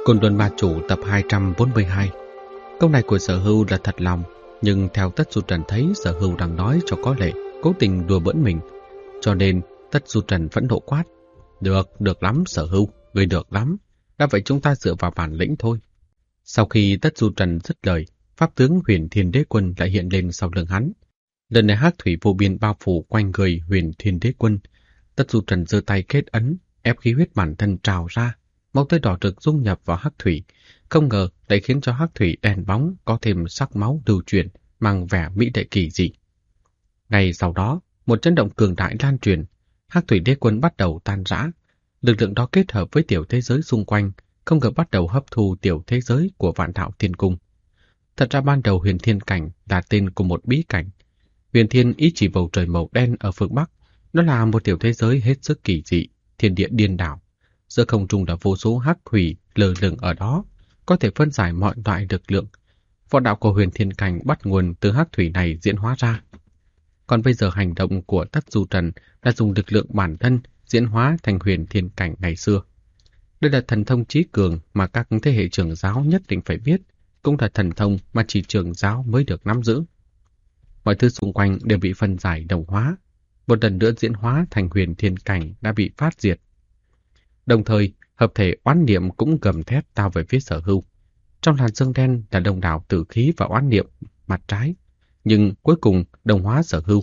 Côn Luân Ma Chủ tập 242. Câu này của Sở Hưu là thật lòng, nhưng theo Tất Du Trần thấy Sở Hưu đang nói cho có lệ, cố tình đùa bỡn mình. Cho nên Tất Du Trần vẫn nộ quát. Được lắm Sở Hưu, người được lắm. Đã vậy chúng ta dựa vào bản lĩnh thôi. Sau khi Tất Du Trần dứt lời, Pháp tướng Huyền Thiên Đế Quân lại hiện lên sau lưng hắn. Lần này hắc thủy vô biên bao phủ quanh người Huyền Thiên Đế Quân. Tất Du Trần giơ tay kết ấn, ép khí huyết bản thân trào ra. Máu tươi đỏ rực dung nhập vào hắc thủy, không ngờ lại khiến cho hắc thủy đen bóng có thêm sắc máu lưu chuyển, mang vẻ mỹ lệ kỳ dị. Ngay sau đó, một chấn động cường đại lan truyền, hắc thủy đế quân bắt đầu tan rã. Lực lượng đó kết hợp với tiểu thế giới xung quanh, không ngờ bắt đầu hấp thu tiểu thế giới của Vạn Đạo Thiên Cung. Thật ra ban đầu Huyền Thiên Cảnh là tên của một bí cảnh. Huyền Thiên ý chỉ bầu trời màu đen ở phương Bắc, nó là một tiểu thế giới hết sức kỳ dị, thiên địa điên đảo. Giữa không trung là vô số hắc thủy lơ lửng ở đó, có thể phân giải mọi loại lực lượng. Võ đạo của Huyền Thiên Cảnh bắt nguồn từ hắc thủy này diễn hóa ra. Còn bây giờ hành động của Tất Du Trần là dùng lực lượng bản thân diễn hóa thành Huyền Thiên Cảnh ngày xưa. Đây là thần thông trí cường mà các thế hệ trưởng giáo nhất định phải biết, cũng là thần thông mà chỉ trưởng giáo mới được nắm giữ. Mọi thứ xung quanh đều bị phân giải đồng hóa, một lần nữa diễn hóa thành Huyền Thiên Cảnh đã bị phát diệt. Đồng thời, hợp thể oán niệm cũng gầm thét tao về phía Sở Hưu. Trong làn sương đen là đông đảo tử khí và oán niệm mặt trái, nhưng cuối cùng đồng hóa Sở Hưu.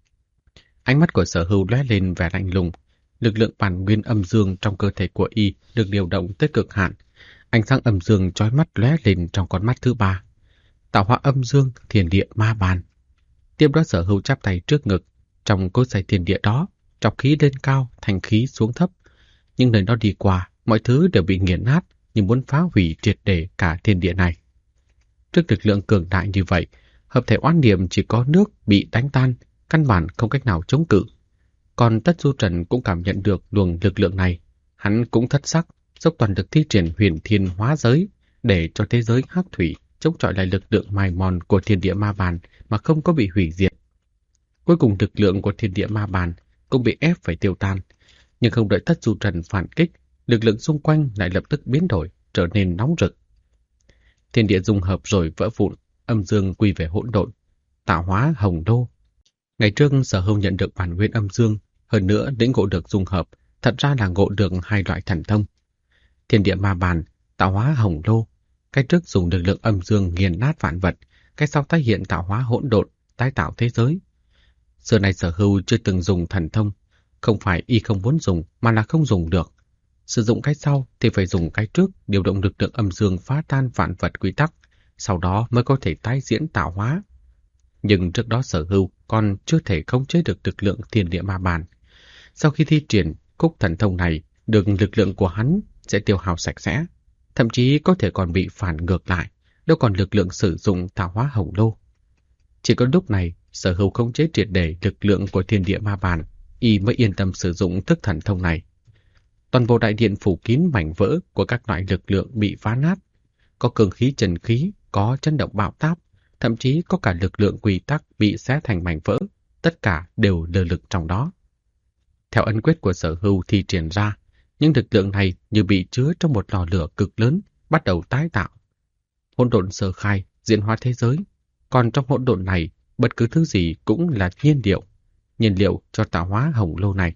Ánh mắt của Sở Hưu lóe lên vẻ lạnh lùng, lực lượng bản nguyên âm dương trong cơ thể của y được điều động tới cực hạn. Ánh sáng âm dương chói mắt lóe lên trong con mắt thứ ba. Tạo hóa âm dương, thiên địa ma bàn. Tiếp đó Sở Hưu chắp tay trước ngực, trong cốt giải thiên địa đó, trọc khí lên cao, thành khí xuống thấp. Nhưng nơi đó đi qua, mọi thứ đều bị nghiền nát, như muốn phá hủy triệt để cả thiên địa này. Trước lực lượng cường đại như vậy, hợp thể oán niệm chỉ có nước bị đánh tan, căn bản không cách nào chống cự. Còn Tất Du Trần cũng cảm nhận được luồng lực lượng này, hắn cũng thất sắc, dốc toàn lực thi triển Huyền Thiên hóa giới để cho thế giới hắc thủy chống chọi lại lực lượng mài mòn của thiên địa ma bàn mà không có bị hủy diệt. Cuối cùng lực lượng của thiên địa ma bàn cũng bị ép phải tiêu tan. Nhưng không đợi Tất Du Trần phản kích, lực lượng xung quanh lại lập tức biến đổi, trở nên nóng rực. Thiên địa dung hợp rồi vỡ vụn, âm dương quy về hỗn độn, tạo hóa hồng đô. Ngày trước Sở Hưu nhận được bản nguyên âm dương, hơn nữa lĩnh ngộ được dung hợp, thật ra là ngộ được hai loại thần thông. Thiên địa ma bàn, tạo hóa hồng đô, cái trước dùng lực lượng âm dương nghiền nát vạn vật, cái sau tái hiện tạo hóa hỗn độn, tái tạo thế giới. Xưa nay Sở Hưu chưa từng dùng thần thông. Không phải y không muốn dùng, mà là không dùng được. Sử dụng cái sau thì phải dùng cái trước, điều động lực lượng âm dương phá tan vạn vật quy tắc, sau đó mới có thể tái diễn tạo hóa. Nhưng trước đó Sở Hưu còn chưa thể khống chế được lực lượng thiên địa ma bàn. Sau khi thi triển khúc thần thông này, được lực lượng của hắn sẽ tiêu hao sạch sẽ, thậm chí có thể còn bị phản ngược lại, đâu còn lực lượng sử dụng tạo hóa hồng lô. Chỉ có lúc này, Sở Hưu khống chế triệt để lực lượng của thiên địa ma bàn, y mới yên tâm sử dụng thức thần thông này. Toàn bộ đại điện phủ kín mảnh vỡ của các loại lực lượng bị phá nát, có cường khí trần khí, có chấn động bạo táp, thậm chí có cả lực lượng quy tắc bị xé thành mảnh vỡ, tất cả đều lơ lửng trong đó. Theo ấn quyết của Sở Hưu thi triển ra, những lực lượng này như bị chứa trong một lò lửa cực lớn, bắt đầu tái tạo. Hỗn độn sơ khai, diễn hóa thế giới, còn trong hỗn độn này, bất cứ thứ gì cũng là nhiên liệu cho tạo hóa hồng lô này.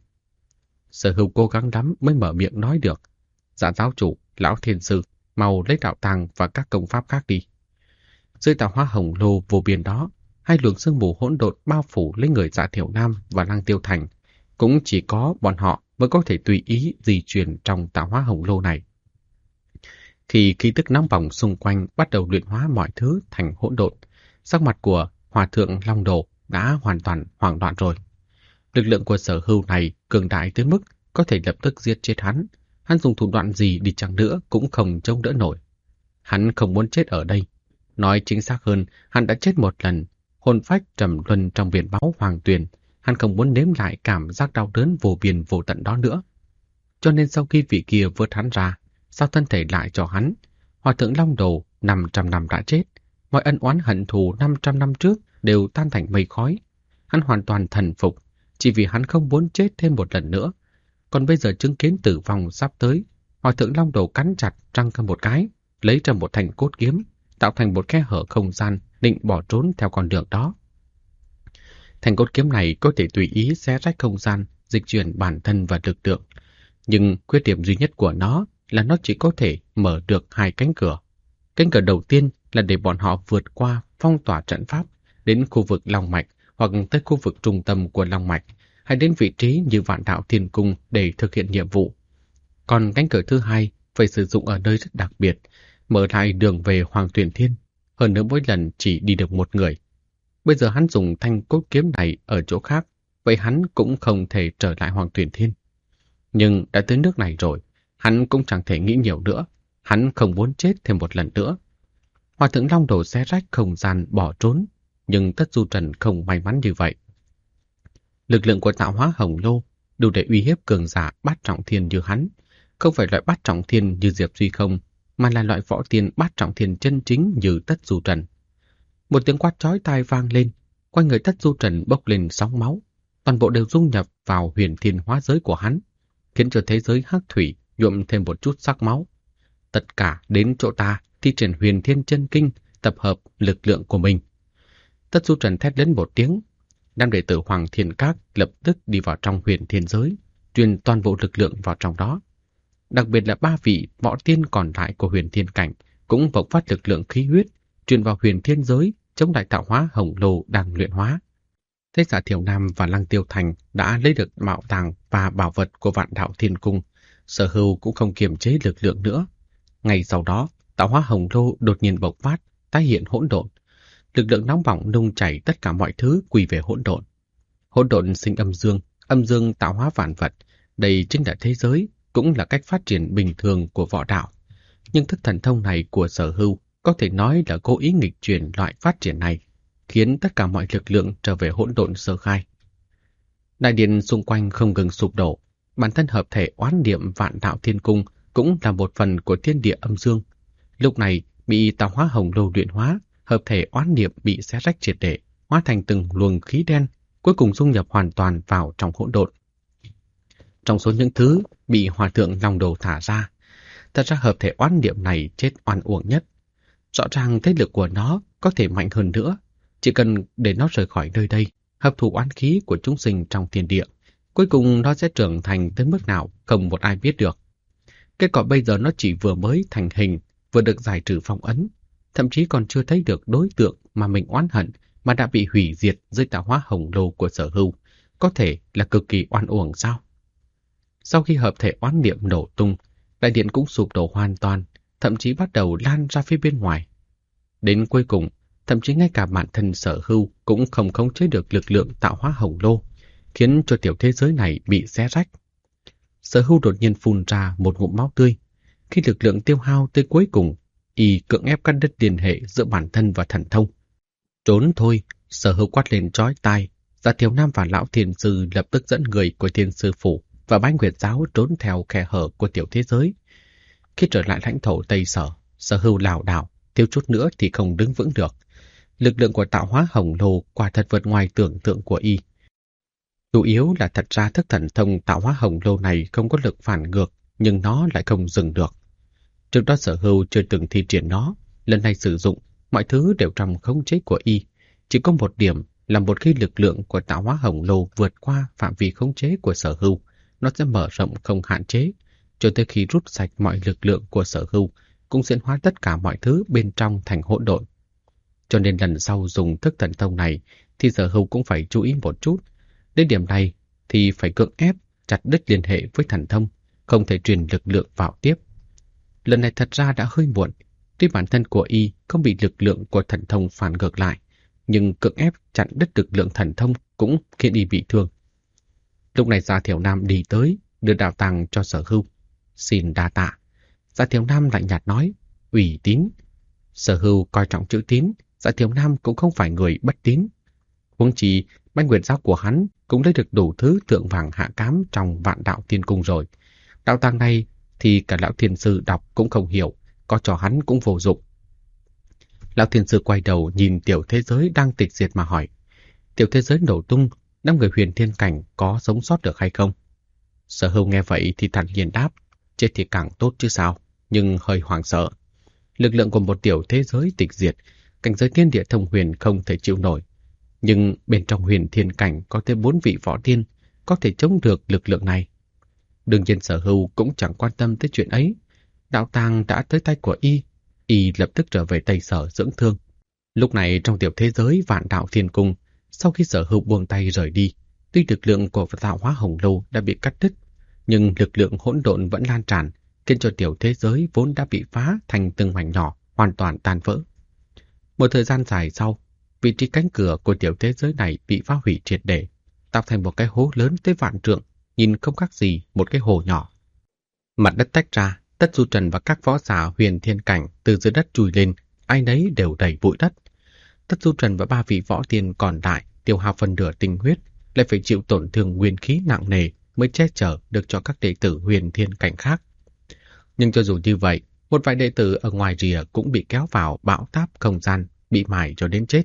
Sở Hưu cố gắng lắm mới mở miệng nói được. Dạ giáo chủ, lão thiên sư, mau lấy đạo tàng và các công pháp khác đi. Dưới tạo hóa hồng lô vô biên đó, hai luồng sương mù hỗn độn bao phủ lấy người Dạ Thiểu Nam và Lăng Tiêu Thành. Cũng chỉ có bọn họ mới có thể tùy ý di chuyển trong tạo hóa hồng lô này. Khi khí tức nóng bỏng xung quanh bắt đầu luyện hóa mọi thứ thành hỗn độn, sắc mặt của Hòa Thượng Long Đồ đã hoàn toàn hoảng loạn rồi. Lực lượng của Sở Hưu này cường đại tới mức có thể lập tức giết chết hắn. Hắn dùng thủ đoạn gì đi chăng nữa cũng không chống đỡ nổi. Hắn không muốn chết ở đây. Nói chính xác hơn, hắn đã chết một lần, hồn phách trầm luân trong biển máu hoàng tuyền. Hắn không muốn nếm lại cảm giác đau đớn vô biên vô tận đó nữa. Cho nên sau khi vị kia vớt hắn ra, giao thân thể lại cho hắn, Hòa Thượng Long Đồ 500 năm đã chết. Mọi ân oán hận thù 500 năm trước đều tan thành mây khói. Hắn hoàn toàn thần phục, chỉ vì hắn không muốn chết thêm một lần nữa. Còn bây giờ chứng kiến tử vong sắp tới, Hòa thượng Long Đầu cắn chặt răng cơm một cái, lấy ra một thanh cốt kiếm, tạo thành một khe hở không gian, định bỏ trốn theo con đường đó. Thanh cốt kiếm này có thể tùy ý xé rách không gian, dịch chuyển bản thân và lực lượng. Nhưng khuyết điểm duy nhất của nó là nó chỉ có thể mở được 2 cánh cửa. Cánh cửa đầu tiên là để bọn họ vượt qua phong tỏa trận pháp đến khu vực Long Mạch hoặc tới khu vực trung tâm của Long Mạch, hay đến vị trí như Vạn Đạo Thiên Cung để thực hiện nhiệm vụ. Còn cánh cửa thứ hai phải sử dụng ở nơi rất đặc biệt, mở lại đường về Hoàng Tuyền Thiên, hơn nữa mỗi lần chỉ đi được một người. Bây giờ hắn dùng thanh cốt kiếm này ở chỗ khác, vậy hắn cũng không thể trở lại Hoàng Tuyền Thiên. Nhưng đã tới nước này rồi, hắn cũng chẳng thể nghĩ nhiều nữa, hắn không muốn chết thêm một lần nữa. Hòa thượng Long Đầu xé rách không gian bỏ trốn, nhưng Tất Du Trần không may mắn như vậy. Lực lượng của tạo hóa hồng lô đủ để uy hiếp cường giả bát trọng thiên như hắn, không phải loại bát trọng thiên như Diệp Duy Không, mà là loại võ tiên bát trọng thiên chân chính như Tất Du Trần. Một tiếng quát chói tai vang lên, quanh người Tất Du Trần bốc lên sóng máu, toàn bộ đều dung nhập vào huyền thiên hóa giới của hắn, khiến cho thế giới hắc thủy nhuộm thêm một chút sắc máu. Tất cả đến chỗ ta thi triển huyền thiên chân kinh, tập hợp lực lượng của mình. Tất Du Trần thét lớn một tiếng, đám đệ tử Hoàng Thiên Các lập tức đi vào trong huyền thiên giới, truyền toàn bộ lực lượng vào trong đó. Đặc biệt là 3 vị võ tiên còn lại của huyền thiên cảnh cũng bộc phát lực lượng khí huyết, truyền vào huyền thiên giới, chống lại tạo hóa hồng lô đang luyện hóa. Thế giả Thiểu Nam và Lăng Tiêu Thành đã lấy được bảo tàng và bảo vật của Vạn Đạo Thiên Cung, Sở Hưu cũng không kiềm chế lực lượng nữa. Ngay sau đó, tạo hóa hồng lô đột nhiên bộc phát, tái hiện hỗn độn. Lực lượng nóng bỏng nung chảy tất cả mọi thứ quy về hỗn độn. Hỗn độn sinh âm dương tạo hóa vạn vật, đây chính là thế giới, cũng là cách phát triển bình thường của võ đạo. Nhưng thức thần thông này của Sở Hưu có thể nói là cố ý nghịch chuyển loại phát triển này, khiến tất cả mọi lực lượng trở về hỗn độn sơ khai. Đại điện xung quanh không ngừng sụp đổ, bản thân hợp thể oán niệm Vạn Đạo Thiên Cung cũng là một phần của thiên địa âm dương. Lúc này bị tạo hóa hồng lô luyện hóa, hợp thể oán niệm bị xé rách triệt để, hóa thành từng luồng khí đen, cuối cùng dung nhập hoàn toàn vào trong hỗn độn. Trong số những thứ bị Hòa thượng Long Đầu thả ra, thật ra hợp thể oán niệm này chết oan uổng nhất. Rõ ràng thế lực của nó có thể mạnh hơn nữa, chỉ cần để nó rời khỏi nơi đây, hấp thụ oán khí của chúng sinh trong thiên địa, cuối cùng nó sẽ trưởng thành tới mức nào không một ai biết được. Kết quả bây giờ nó chỉ vừa mới thành hình, vừa được giải trừ phong ấn, thậm chí còn chưa thấy được đối tượng mà mình oán hận mà đã bị hủy diệt dưới tạo hóa hồng lô của Sở Hưu, có thể là cực kỳ oan uổng sao? Sau khi hợp thể oán niệm nổ tung, đại điện cũng sụp đổ hoàn toàn, thậm chí bắt đầu lan ra phía bên ngoài. Đến cuối cùng, thậm chí ngay cả bản thân Sở Hưu cũng không khống chế được lực lượng tạo hóa hồng lô, khiến cho tiểu thế giới này bị xé rách. Sở Hưu đột nhiên phun ra một ngụm máu tươi. Khi lực lượng tiêu hao tới cuối cùng, y cưỡng ép cắt đứt liên hệ giữa bản thân và thần thông. Trốn thôi, Sở Hưu quát lên chói tai. Giả Thiếu Nam và Lão Thiền Sư lập tức dẫn người của Thiên Sư Phủ và Bái Nguyệt Giáo trốn theo khe hở của tiểu thế giới. Khi trở lại lãnh thổ Tây Sở, Sở Hưu lảo đảo, thiếu chút nữa thì không đứng vững được. Lực lượng của tạo hóa hồng lô quả thật vượt ngoài tưởng tượng của y. Chủ yếu là thật ra thức thần thông tạo hóa hồng lô này không có lực phản ngược, nhưng nó lại không dừng được. Trước đó Sở Hưu chưa từng thi triển nó, lần này sử dụng, mọi thứ đều trong khống chế của y. Chỉ có một điểm là một khi lực lượng của tạo hóa hồng lô vượt qua phạm vi khống chế của Sở Hưu, nó sẽ mở rộng không hạn chế, cho tới khi rút sạch mọi lực lượng của Sở Hưu, cũng diễn hóa tất cả mọi thứ bên trong thành hỗn độn. Cho nên lần sau dùng thức thần thông này thì Sở Hưu cũng phải chú ý một chút. Đến điểm này thì phải cưỡng ép chặt đứt liên hệ với thần thông, không thể truyền lực lượng vào tiếp. Lần này thật ra đã hơi muộn, tuy bản thân của y không bị lực lượng của thần thông phản ngược lại, nhưng cưỡng ép chặn đứt lực lượng thần thông cũng khiến y bị thương. Lúc này Gia Thiểu Nam đi tới, đưa đạo tàng cho Sở Hưu. Xin đa tạ. Gia Thiểu Nam lạnh nhạt nói, ủy tín. Sở Hưu coi trọng chữ tín, Gia Thiểu Nam cũng không phải người bất tín. Huống chi, Bách Nguyệt Giáo của hắn cũng lấy được đủ thứ thượng vàng hạ cám trong Vạn Đạo Thiên Cung rồi. Đạo tàng này thì cả Lão Thiên Sư đọc cũng không hiểu, có cho hắn cũng vô dụng. Lão Thiên Sư quay đầu nhìn tiểu thế giới đang tịch diệt mà hỏi, tiểu thế giới nổ tung, 5 người huyền thiên cảnh có sống sót được hay không? Sở Hưu nghe vậy thì thản nhiên đáp, chết thì càng tốt chứ sao, nhưng hơi hoảng sợ. Lực lượng của một tiểu thế giới tịch diệt, cảnh giới thiên địa thông huyền không thể chịu nổi. Nhưng bên trong huyền thiên cảnh có thêm 4 vị võ tiên có thể chống được lực lượng này. Đương nhiên Sở Hưu cũng chẳng quan tâm tới chuyện ấy. Đạo tàng đã tới tay của y lập tức trở về Tây Sở dưỡng thương. Lúc này trong tiểu thế giới Vạn Đạo Thiên Cung, sau khi Sở Hưu buông tay rời đi, tuy lực lượng của tạo hóa hồng lâu đã bị cắt đứt, nhưng lực lượng hỗn độn vẫn lan tràn, khiến cho tiểu thế giới vốn đã bị phá thành từng mảnh nhỏ, hoàn toàn tan vỡ. Một thời gian dài sau, vị trí cánh cửa của tiểu thế giới này bị phá hủy triệt để, tạo thành một cái hố lớn tới vạn trượng, nhìn không khác gì một cái hồ nhỏ. Mặt đất tách ra, Tất Du Trần và các võ giả huyền thiên cảnh từ dưới đất chui lên, ai nấy đều đầy bụi đất. Tất Du Trần và 3 vị võ tiên còn lại tiêu hao phần nửa tinh huyết, lại phải chịu tổn thương nguyên khí nặng nề mới che chở được cho các đệ tử huyền thiên cảnh khác. Nhưng cho dù như vậy, một vài đệ tử ở ngoài rìa cũng bị kéo vào bão táp không gian, bị mài cho đến chết.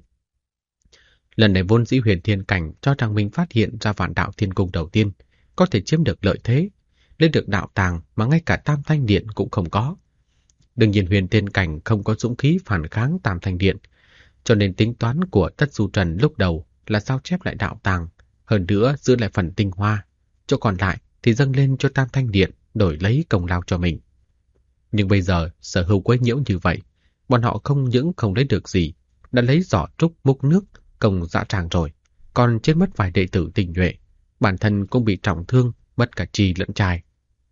Lần này vốn dĩ huyền thiên cảnh cho rằng mình phát hiện ra Vạn Đạo Thiên Cung đầu tiên, có thể chiếm được lợi thế, lấy được đạo tàng mà ngay cả Tam Thanh Điện cũng không có. Đương nhiên huyền thiên cảnh không có dũng khí phản kháng Tam Thanh Điện, cho nên tính toán của Tất Du Trần lúc đầu là sao chép lại đạo tàng, hơn nữa giữ lại phần tinh hoa, chỗ còn lại thì dâng lên cho Tam Thanh Điện đổi lấy công lao cho mình. Nhưng bây giờ Sở Hưu quấy nhiễu như vậy, bọn họ không những không lấy được gì, đã lấy giỏ trúc múc nước công dã tràng rồi, còn chết mất vài đệ tử tinh nhuệ, bản thân cũng bị trọng thương, mất cả chi lẫn trai.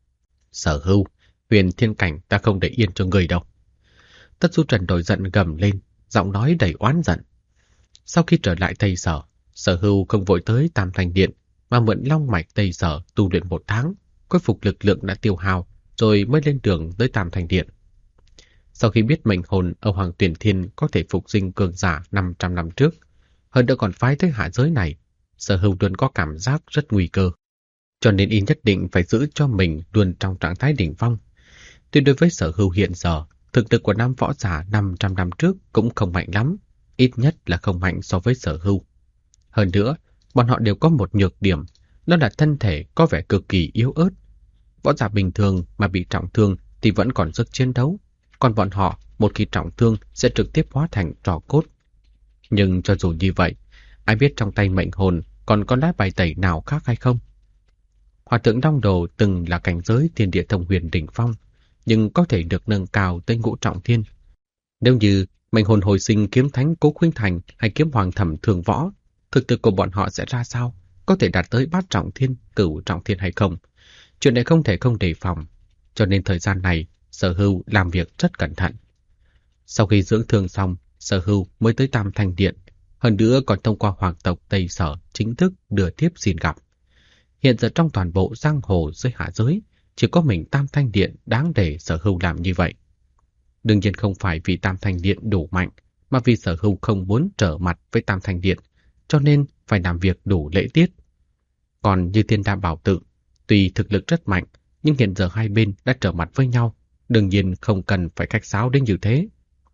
Sở Hưu, huyền thiên cảnh ta không để yên cho người đâu. Tất Du Trần nổi giận gầm lên, giọng nói đầy oán giận. Sau khi trở lại Tây Sở, Sở Hưu không vội tới Tam Thanh Điện, mà mượn long mạch Tây Sở tu luyện 1 tháng, khôi phục lực lượng đã tiêu hao, rồi mới lên đường tới Tam Thanh Điện. Sau khi biết mệnh hồn ở Hoàng Tuyển Thiên có thể phục sinh cường giả 500 năm trước, hơn nữa còn phái tới hạ giới này, Sở Hưu luôn có cảm giác rất nguy cơ. Cho nên y nhất định phải giữ cho mình luôn trong trạng thái đỉnh phong. Tuy đối với Sở Hưu hiện giờ, thực lực của nam võ giả 500 năm trước cũng không mạnh lắm, ít nhất là không mạnh so với Sở Hưu. Hơn nữa, bọn họ đều có một nhược điểm, đó là thân thể có vẻ cực kỳ yếu ớt. Võ giả bình thường mà bị trọng thương thì vẫn còn sức chiến đấu, còn bọn họ một khi trọng thương sẽ trực tiếp hóa thành tro cốt. Nhưng cho dù như vậy, ai biết trong tay mệnh hồn còn có lá bài tẩy nào khác hay không? Hòa thượng Long Đồ từng là cảnh giới thiên địa thông huyền đỉnh phong, nhưng có thể được nâng cao tới ngũ trọng thiên. Nếu như mệnh hồn hồi sinh kiếm thánh Cố Khuynh Thành hay kiếm hoàng thẩm thường võ, thực lực của bọn họ sẽ ra sao? Có thể đạt tới bát trọng thiên, cửu trọng thiên hay không? Chuyện này không thể không đề phòng, cho nên thời gian này Sở Hưu làm việc rất cẩn thận. Sau khi dưỡng thương xong, Sở Hưu mới tới Tam Thanh Điện, hơn nữa còn thông qua hoàng tộc Tây Sở chính thức đưa tiếp xin gặp. Hiện giờ trong toàn bộ giang hồ dưới hạ giới, chỉ có mình Tam Thanh Điện đáng để Sở Hưu làm như vậy. Đương nhiên không phải vì Tam Thanh Điện đủ mạnh, mà vì Sở Hưu không muốn trở mặt với Tam Thanh Điện, cho nên phải làm việc đủ lễ tiết. Còn như Thiên Đa Bảo Tự, tuy thực lực rất mạnh, nhưng hiện giờ hai bên đã trở mặt với nhau, đương nhiên không cần phải khách sáo đến như thế.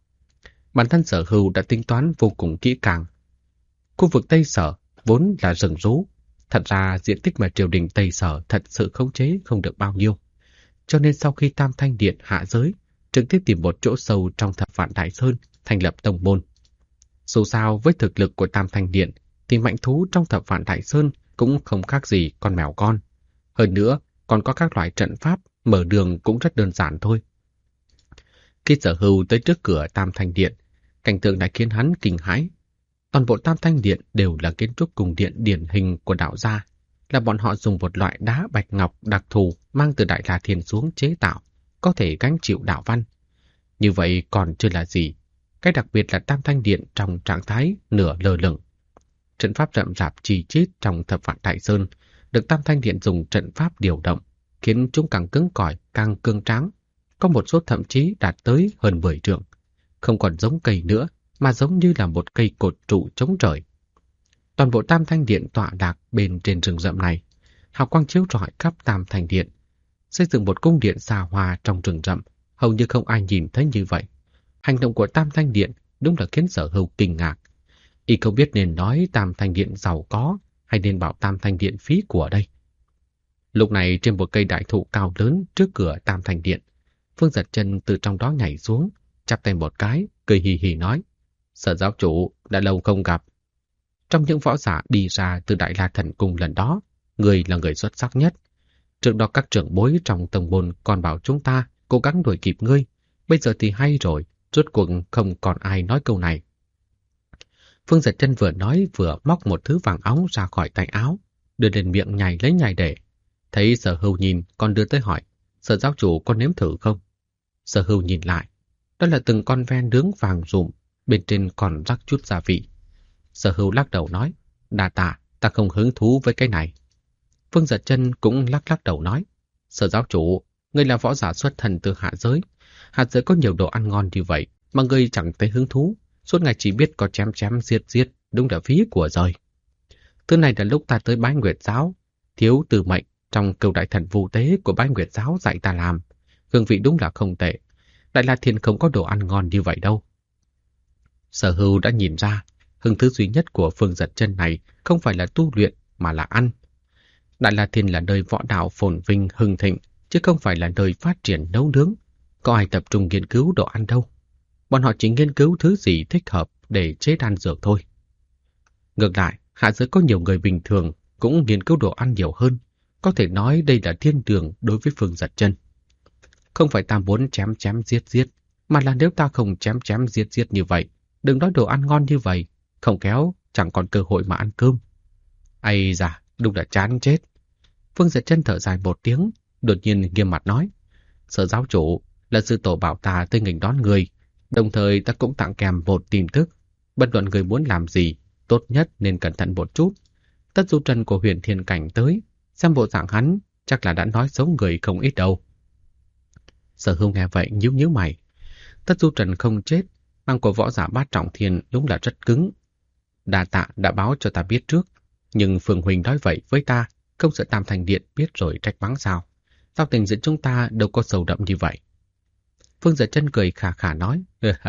Bản thân Sở Hưu đã tính toán vô cùng kỹ càng. Khu vực Tây Sở vốn là rừng rú, thật ra diện tích mà triều đình Tây Sở thật sự khống chế không được bao nhiêu. Cho nên sau khi Tam Thanh Điện hạ giới, trực tiếp tìm một chỗ sâu trong Thập Vạn Đại Sơn, thành lập tông môn. Dù sao với thực lực của Tam Thanh Điện, thì mạnh thú trong Thập Vạn Đại Sơn cũng không khác gì con mèo con. Hơn nữa, còn có các loại trận pháp, mở đường cũng rất đơn giản thôi. Khi Sở Hưu tới trước cửa Tam Thanh Điện, cảnh tượng đã khiến hắn kinh hãi. Toàn bộ Tam Thanh Điện đều là kiến trúc cung điện điển hình của đạo gia, là bọn họ dùng một loại đá bạch ngọc đặc thù mang từ Đại La Thiên xuống chế tạo, có thể gánh chịu đạo văn. Như vậy còn chưa là gì, cái đặc biệt là Tam Thanh Điện trong trạng thái nửa lơ lửng. Trận pháp rậm rạp chi chít trong Thập Vạn Đại Sơn được Tam Thanh Điện dùng trận pháp điều động, khiến chúng càng cứng cỏi, càng cương tráng. Có một số thậm chí đạt tới hơn 10 trượng, không còn giống cây nữa, mà giống như là một cây cột trụ chống trời. Toàn bộ Tam Thanh Điện tọa lạc bên trên rừng rậm này, hào quang chiếu rọi khắp Tam Thanh Điện. Xây dựng một cung điện xa hoa trong rừng rậm, hầu như không ai nhìn thấy như vậy. Hành động của Tam Thanh Điện đúng là khiến Sở Hưu kinh ngạc. Y không biết nên nói Tam Thanh Điện giàu có hay nên bảo Tam Thanh Điện phí của đây. Lúc này trên một cây đại thụ cao lớn trước cửa Tam Thành Điện, Phương Giật Chân từ trong đó nhảy xuống, chắp tay một cái, cười hì hì nói: Sở giáo chủ, đã lâu không gặp. Trong những võ giả đi ra từ Đại La Thần Cung lần đó, người là người xuất sắc nhất. Trước đó các trưởng bối trong tông môn còn bảo chúng ta cố gắng đuổi kịp ngươi. Bây giờ thì hay rồi, rốt cuộc không còn ai nói câu này. Phương Giật Chân vừa nói vừa móc một thứ vàng óng ra khỏi tay áo, đưa lên miệng nhai lấy nhai để. Thấy Sở Hưu nhìn, còn đưa tới hỏi: Sở giáo chủ có nếm thử không? Sở Hưu nhìn lại, đó là từng con ven nướng vàng rụm, bên trên còn rắc chút gia vị. Sở Hưu lắc đầu nói: Đa tạ, ta không hứng thú với cái này. Phương Giật Chân cũng lắc đầu nói: Sở giáo chủ, ngươi là võ giả xuất thân từ hạ giới. Hạ giới có nhiều đồ ăn ngon như vậy mà ngươi chẳng thấy hứng thú, suốt ngày chỉ biết có chém giết, đúng là phí của rồi. Thứ này là lúc ta tới Bái Nguyệt giáo, thiếu từ mệnh trong cửu đại thần vu tế của Bái Nguyệt giáo dạy ta làm, hương vị đúng là không tệ. Đại La Thiên không có đồ ăn ngon như vậy đâu. Sở Hưu đã nhìn ra, hứng thú duy nhất của Phương Giật Chân này không phải là tu luyện mà là ăn. Đại La Thiên là nơi võ đạo phồn vinh hưng thịnh, chứ không phải là nơi phát triển nấu nướng. Có ai tập trung nghiên cứu đồ ăn đâu. Bọn họ chỉ nghiên cứu thứ gì thích hợp để chế đan dược thôi. Ngược lại, hạ giới có nhiều người bình thường cũng nghiên cứu đồ ăn nhiều hơn. Có thể nói đây là thiên đường đối với Phương Giật Chân. Không phải ta muốn chém giết, mà là nếu ta không chém giết như vậy, đừng nói đồ ăn ngon như vậy, không khéo chẳng còn cơ hội mà ăn cơm. Ây da, đúng là chán chết. Phương Giật Chân thở dài một tiếng, đột nhiên nghiêm mặt nói: Sở giáo chủ, là sư tổ bảo ta tới nghênh đón người, đồng thời ta cũng tặng kèm một tin tức. Bất luận người muốn làm gì, tốt nhất nên cẩn thận một chút. Tất Du Trần của Huyền Thiên Cảnh tới, xem bộ dạng hắn chắc là đã nói xấu người không ít đâu. Sở Hưu nghe vậy nhíu mày. Tất Du Trần không chết, mang của võ giả Bát Trọng Thiên đúng là rất cứng. Đa tạ đã báo cho ta biết trước, nhưng Phương huynh nói vậy với ta, không sợ Tam Thành Điện biết rồi trách mắng sao? Giao tình giữa chúng ta đâu có sâu đậm như vậy. Phương Giật Chân cười khà khà nói: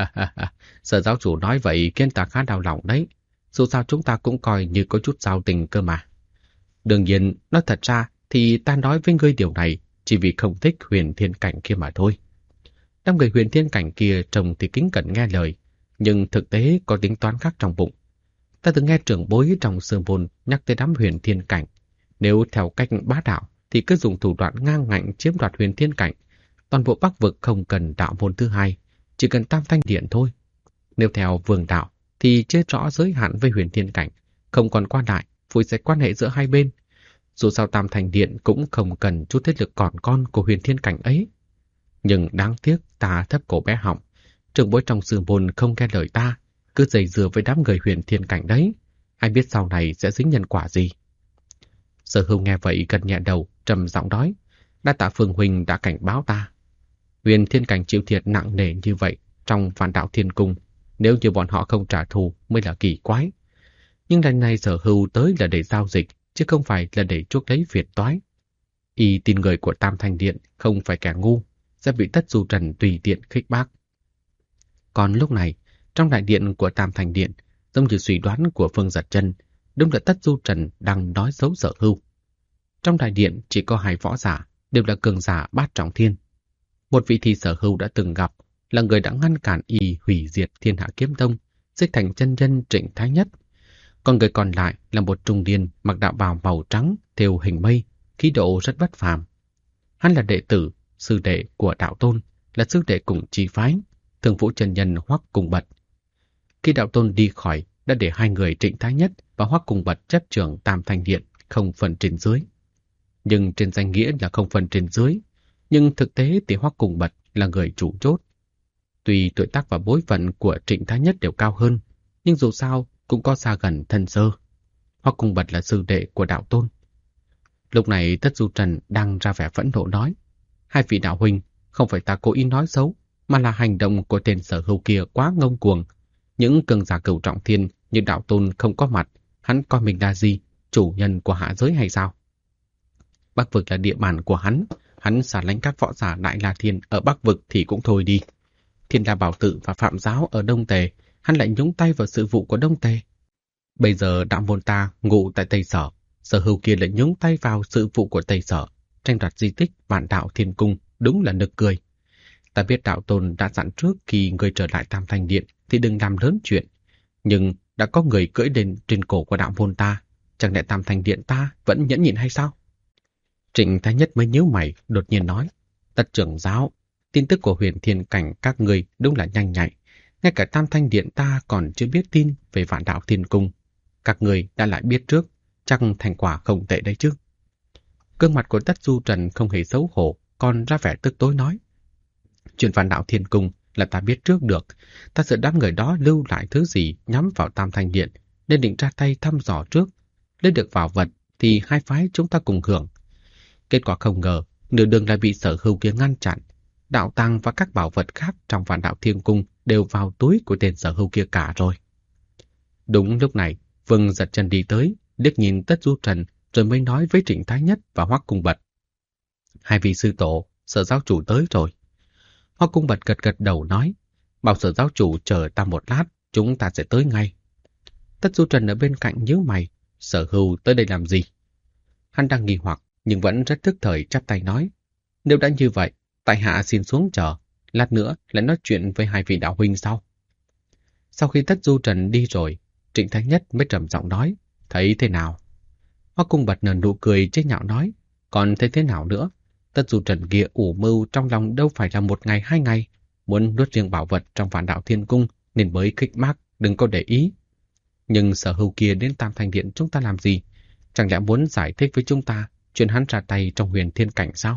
Sở giáo chủ nói vậy khiến ta khá đau lòng đấy. Dù sao chúng ta cũng coi như có chút giao tình cơ mà. Đương nhiên, nói thật ra thì ta nói với ngươi điều này chỉ vì không thích Huyền Thiên Cảnh kia mà thôi. Đám người Huyền Thiên Cảnh kia trông thì kính cẩn nghe lời, nhưng thực tế có tính toán khác trong bụng. Ta từng nghe trưởng bối trong sư môn nhắc tới đám Huyền Thiên Cảnh. Nếu theo cách bá đạo thì cứ dùng thủ đoạn ngang ngạnh chiếm đoạt Huyền Thiên Cảnh. Toàn bộ Bắc vực không cần đạo môn thứ hai, chỉ cần Tam Thanh Điện thôi. Nếu theo vương đạo thì chưa rõ giới hạn với Huyền Thiên Cảnh, không còn quan lại, phủi sạch quan hệ giữa hai bên. Dù sao Tam Thanh Điện cũng không cần chút thế lực còn con của Huyền Thiên Cảnh ấy. Nhưng đáng tiếc ta thấp cổ bé họng, trưởng bối trong sư môn không nghe lời ta, cứ dây dưa với đám người Huyền Thiên Cảnh đấy. Ai biết sau này sẽ dính nhân quả gì. Sở Hưu nghe vậy gật nhẹ đầu, trầm giọng nói: Đa tạ Phương huynh đã cảnh báo ta. Huyền Thiên Cảnh chịu thiệt nặng nề như vậy trong Vạn Đạo Thiên Cung, nếu như bọn họ không trả thù mới là kỳ quái. Nhưng lần này Sở Hưu tới là để giao dịch, chứ không phải là để chuốc lấy phiền toái. Y tin người của Tam Thanh Điện không phải kẻ ngu, sẽ bị Tất Du Trần tùy tiện khích bác. Còn lúc này, trong đại điện của Tam Thanh Điện, giống như suy đoán của Phương Giật Chân, đúng là Tất Du Trần đang nói xấu Sở Hưu. Trong đại điện chỉ có hai võ giả, đều là cường giả Bát Trọng Thiên. Một vị thì Sở Hưu đã từng gặp, là người đã ngăn cản y hủy diệt Thiên Hạ Kiếm Tông, giết thành chân nhân Trịnh Thái Nhất. Còn người còn lại là một trung niên mặc đạo bào màu trắng, thêu hình mây, khí độ rất bất phàm. Hắn là đệ tử, sư đệ của Đạo Tôn, là sư đệ cùng chi phái, thường phụ chân nhân Hoắc Cùng Bật. Khi Đạo Tôn đi khỏi, đã để hai người Trịnh Thái Nhất và Hoắc Cùng Bật chấp trưởng Tam Thanh Điện, không phần trên dưới. Nhưng trên danh nghĩa là không phần trên dưới, nhưng thực tế thì Hoắc Cùng Bật là người chủ chốt. Tuy tuổi tác và bối phận của Trịnh Thái Nhất đều cao hơn, nhưng dù sao cũng có xa gần thân sơ. Hoắc Cùng Bật là sư đệ của Đạo Tôn. Lúc này Tất Du Trần đang ra vẻ phẫn nộ nói: Hai vị đạo huynh, không phải ta cố ý nói xấu, mà là hành động của tên Sở Hưu kia quá ngông cuồng. Những cường giả cửu trọng thiên như Đạo Tôn không có mặt, hắn coi mình là gì, chủ nhân của hạ giới hay sao? Bắc vực là địa bàn của hắn xả lánh các võ giả Đại La Thiên ở Bắc vực thì cũng thôi đi. Thiên La Bảo Tự và Phạm Giáo ở Đông Tề, hắn lại nhúng tay vào sự vụ của Đông Tề. Bây giờ đạo môn ta ngụ tại Tây Sở, Sở Hưu kia lại nhúng tay vào sự vụ của Tây Sở, tranh đoạt di tích Vạn Đạo Thiên Cung đúng là nực cười. Ta biết đạo tôn đã dặn trước khi người trở lại Tam Thanh Điện thì đừng làm lớn chuyện. Nhưng đã có người cưỡi lên trên cổ của đạo môn ta, chẳng lẽ Tam Thanh Điện ta vẫn nhẫn nhịn hay sao? Trịnh Thái Nhất mới nhíu mày, đột nhiên nói: Tất trưởng giáo, tin tức của Huyền Thiên Cảnh các người đúng là nhanh nhạy. Ngay cả Tam Thanh Điện ta còn chưa biết tin về Vạn Đạo Thiên Cung. Các người đã lại biết trước, chắc thành quả không tệ đấy chứ. Gương mặt của Tất Du Trần không hề xấu hổ, còn ra vẻ tức tối nói: Chuyện Vạn Đạo Thiên Cung là ta biết trước được. Ta sợ đám người đó lưu lại thứ gì nhắm vào Tam Thanh Điện, nên định ra tay thăm dò trước. Lấy được bảo vật thì hai phái chúng ta cùng hưởng. Kết quả không ngờ, nửa đường lại bị Sở Hưu kia ngăn chặn. Đạo tàng và các bảo vật khác trong Vạn Đạo Thiên Cung đều vào túi của tên Sở Hưu kia cả rồi. Đúng lúc này, Vương giật chân đi tới, liếc nhìn Tất Du Trần, rồi mới nói với Trịnh Thái Nhất và Hoắc Cung Bật: Hai vị sư tổ, Sở giáo chủ tới rồi. Hoắc Cung Bật gật gật đầu nói: Bảo Sở giáo chủ chờ ta một lát, chúng ta sẽ tới ngay. Tất Du Trần ở bên cạnh nhíu mày: Sở Hưu tới đây làm gì? Hắn đang nghi hoặc nhưng vẫn rất tức thời chắp tay nói: Nếu đã như vậy, tại hạ xin xuống chờ, lát nữa lại nói chuyện với hai vị đạo huynh sau. Sau khi Tất Du Trần đi rồi, Trịnh Thái Nhất mới trầm giọng nói: Thấy thế nào? Hoắc Cung Bật nở nụ cười chế nhạo nói: Còn thấy thế nào nữa? Tất Du Trần kia ủ mưu trong lòng đâu phải là một ngày hai ngày, muốn nuốt riêng bảo vật trong Vạn Đạo Thiên Cung nên mới khích bác, đừng có để ý. Nhưng Sở Hưu kia đến Tam Thanh Điện chúng ta làm gì? Chẳng lẽ muốn giải thích với chúng ta chuyện hắn ra tay trong Huyền Thiên Cảnh sao?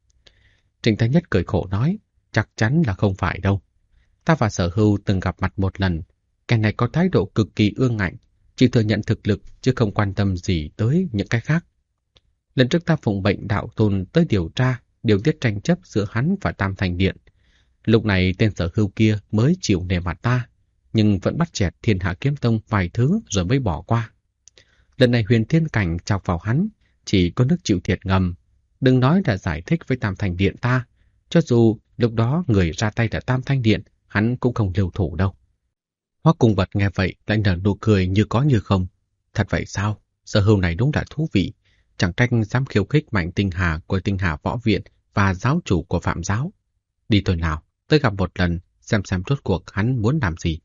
Trịnh Thái Nhất cười khổ nói: Chắc chắn là không phải đâu. Ta và Sở Hưu từng gặp mặt một lần, kẻ này có thái độ cực kỳ ương ngạnh, chỉ thừa nhận thực lực chứ không quan tâm gì tới những cái khác. Lần trước ta phụng bệnh đạo tôn tới điều tra, điều tiết tranh chấp giữa hắn và Tam Thanh Điện. Lúc này tên Sở Hưu kia mới chịu nể mặt ta, nhưng vẫn bắt chẹt Thiên Hạ Kiếm Tông vài thứ rồi mới bỏ qua. Lần này Huyền Thiên Cảnh chọc vào hắn, chỉ có nước chịu thiệt ngầm. Đừng nói là giải thích với Tam Thanh Điện ta, cho dù lúc đó người ra tay là Tam Thanh Điện, hắn cũng không lưu thủ đâu. Hoắc Cung Bật nghe vậy lại nở nụ cười như có như không. Thật vậy sao? Sở Hưu này đúng là thú vị. Chẳng trách dám khiêu khích Mạnh Tinh Hà của Tinh Hà Võ Viện và giáo chủ của Phạm Giáo. Đi thôi nào, tới gặp một lần, xem rốt cuộc hắn muốn làm gì.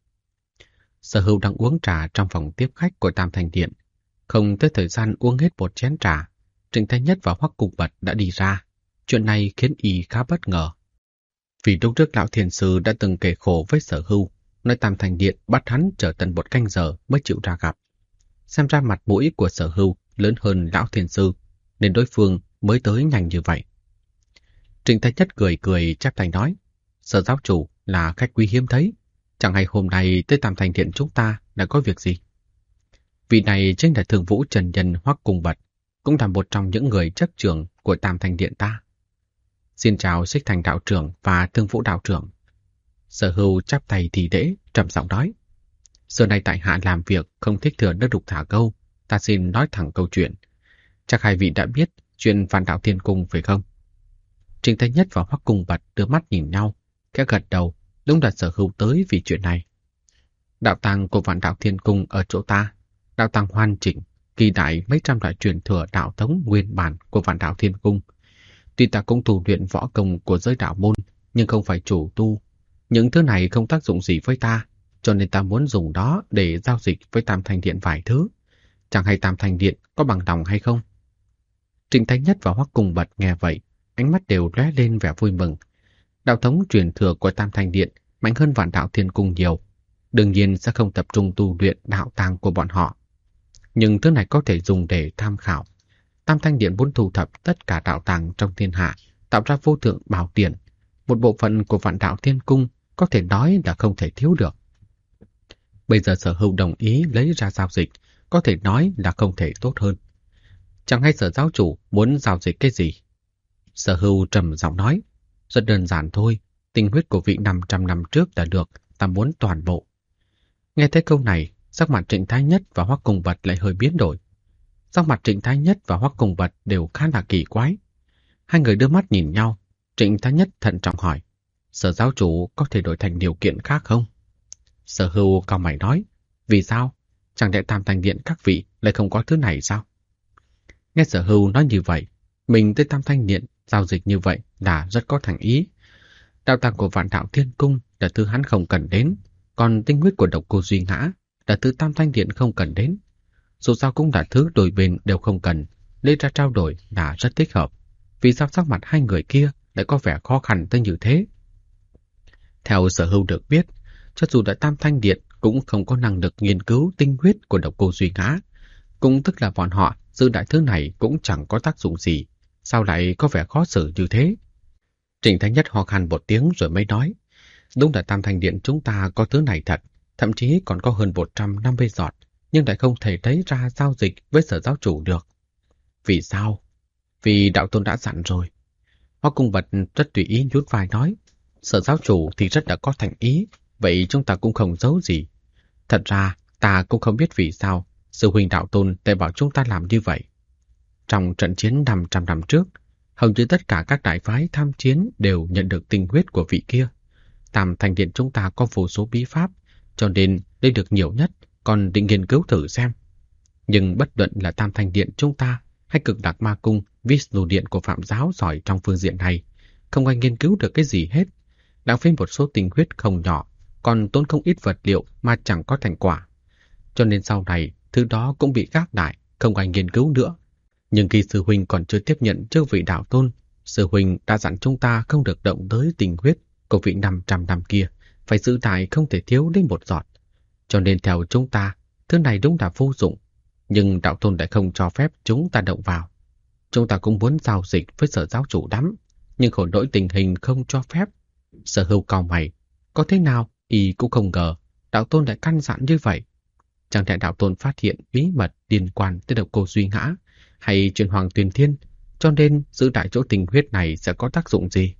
Sở Hưu đang uống trà trong phòng tiếp khách của Tam Thanh Điện. Không tới thời gian uống hết một chén trà, Trịnh Thái Nhất và Hoắc Cung Bật đã đi ra. Chuyện này khiến y khá bất ngờ. Vì lúc trước Lão Thiền Sư đã từng kể khổ với Sở Hưu, nói Tam Thanh Điện bắt hắn chờ tận một canh giờ mới chịu ra gặp. Xem ra mặt mũi của Sở Hưu lớn hơn Lão Thiền Sư, nên đối phương mới tới nhanh như vậy. Trịnh Thái Nhất cười cười chắp tay nói: Sở giáo chủ là khách quý hiếm thấy, chẳng hay hôm nay tới Tam Thanh Điện chúng ta đã có việc gì. Vị này chính là Thường Vũ Trần Nhân Hoắc Cung Bật, cũng là một trong những người chấp trưởng của Tam Thanh Điện ta. Xin chào Xích Thành đạo trưởng và Thương Vũ đạo trưởng. Sở Hưu chắp tay thì lễ, trầm giọng nói: Giờ này tại hạ làm việc không thích thừa đất đục thả câu, ta xin nói thẳng câu chuyện. Chắc hai vị đã biết chuyện Vạn Đạo Thiên Cung phải không? Trịnh Thái Nhất và Hoắc Cung Bật đưa mắt nhìn nhau, khẽ gật đầu, đúng là Sở Hưu tới vì chuyện này. Đạo tàng của Vạn Đạo Thiên Cung ở chỗ ta, đạo tàng hoàn chỉnh, ghi đại mấy trăm loại truyền thừa đạo thống nguyên bản của Vạn Đạo Thiên Cung. Tuy ta cũng tu luyện võ công của giới đạo môn, nhưng không phải chủ tu. Những thứ này không tác dụng gì với ta, cho nên ta muốn dùng đó để giao dịch với Tam Thanh Điện vài thứ. Chẳng hay Tam Thanh Điện có bằng lòng hay không? Trịnh Thái Nhất và Hoắc Cung Bật nghe vậy, ánh mắt đều lóe lên vẻ vui mừng. Đạo thống truyền thừa của Tam Thanh Điện mạnh hơn Vạn Đạo Thiên Cung nhiều, đương nhiên sẽ không tập trung tu luyện đạo tàng của bọn họ. Nhưng thứ này có thể dùng để tham khảo. Tam Thanh Điện muốn thu thập tất cả đạo tàng trong thiên hạ, tạo ra vô thượng bảo điển. Một bộ phận của Vạn Đạo Thiên Cung có thể nói là không thể thiếu được. Bây giờ Sở Hưu đồng ý lấy ra giao dịch, có thể nói là không thể tốt hơn. Chẳng hay Sở giáo chủ muốn giao dịch cái gì? Sở Hưu trầm giọng nói: Rất đơn giản thôi, tinh huyết của vị 500 năm trước là được, ta muốn toàn bộ. Nghe thấy câu này, sắc mặt Trịnh Thái Nhất và Hoắc Cung Bật lại hơi biến đổi. Sắc mặt Trịnh Thái Nhất và Hoắc Cung Bật đều khá là kỳ quái. Hai người đưa mắt nhìn nhau, Trịnh Thái Nhất thận trọng hỏi: Sở giáo chủ có thể đổi thành điều kiện khác không? Sở Hưu cau mày nói: Vì sao? Chẳng lẽ Tam Thanh Điện các vị lại không có thứ này sao? Nghe Sở Hưu nói như vậy, Mình tới Tam Thanh Điện giao dịch như vậy là rất có thành ý. Đạo tàng của Vạn Đạo Thiên Cung là thứ hắn không cần đến, còn tinh huyết của Độc Cô Duy Ngã là thứ Tam Thanh Điện không cần đến. Dù sao cũng là thứ đôi bên đều không cần, lấy ra trao đổi là rất thích hợp. Vì sao sắc mặt hai người kia lại có vẻ khó khăn tới như thế? Theo Sở Hưu được biết, cho dù là Tam Thanh Điện cũng không có năng lực nghiên cứu tinh huyết của Độc Cô Duy Ngã, cũng tức là bọn họ giữ đại thứ này cũng chẳng có tác dụng gì, sao lại có vẻ khó xử như thế? Trịnh Thái Nhất ho khan một tiếng rồi mới nói, đúng là Tam Thanh Điện chúng ta có thứ này thật, thậm chí còn có hơn 150 giọt, nhưng lại không thể lấy ra giao dịch với Sở giáo chủ được. Vì sao? Vì đạo tôn đã dặn rồi. Hoa Cung Bật rất tùy ý nhún vai nói, Sở giáo chủ thì rất đã có thành ý, vậy chúng ta cũng không giấu gì. Thật ra, ta cũng không biết vì sao sư huynh đạo tôn lại bảo chúng ta làm như vậy. Trong trận chiến 500 năm trước, hầu như tất cả các đại phái tham chiến đều nhận được tinh huyết của vị kia. Tam Thanh Điện chúng ta có vô số bí pháp, cho nên lấy được nhiều nhất, còn định nghiên cứu thử xem. Nhưng bất luận là Tam Thanh Điện chúng ta hay Cực Lạc Ma Cung, Vishnu Điện của Phạm giáo giỏi trong phương diện này, không ai nghiên cứu được cái gì hết. Lãng phí một số tinh huyết không nhỏ, còn tốn không ít vật liệu mà chẳng có thành quả. Cho nên sau này, thứ đó cũng bị gác lại, không ai nghiên cứu nữa. Nhưng khi sư huynh còn chưa tiếp nhận chức vị đạo tôn, sư huynh đã dặn chúng ta không được động tới tinh huyết của vị 500 năm kia, phải giữ lại không thể thiếu đến một giọt. Cho nên theo chúng ta, thứ này đúng là vô dụng, nhưng đạo tôn lại không cho phép chúng ta động vào. Chúng ta cũng muốn giao dịch với Sở giáo chủ lắm, nhưng khổ nỗi tình hình không cho phép. Sở Hưu cau mày, có thế nào y cũng không ngờ đạo tôn lại căn dặn như vậy. Chẳng lẽ đạo tôn phát hiện bí mật liên quan tới Độc Cô Duy Ngã hay chuyện Hoàng Tuyền Thiên, cho nên giữ đại chỗ tình huyết này sẽ có tác dụng gì?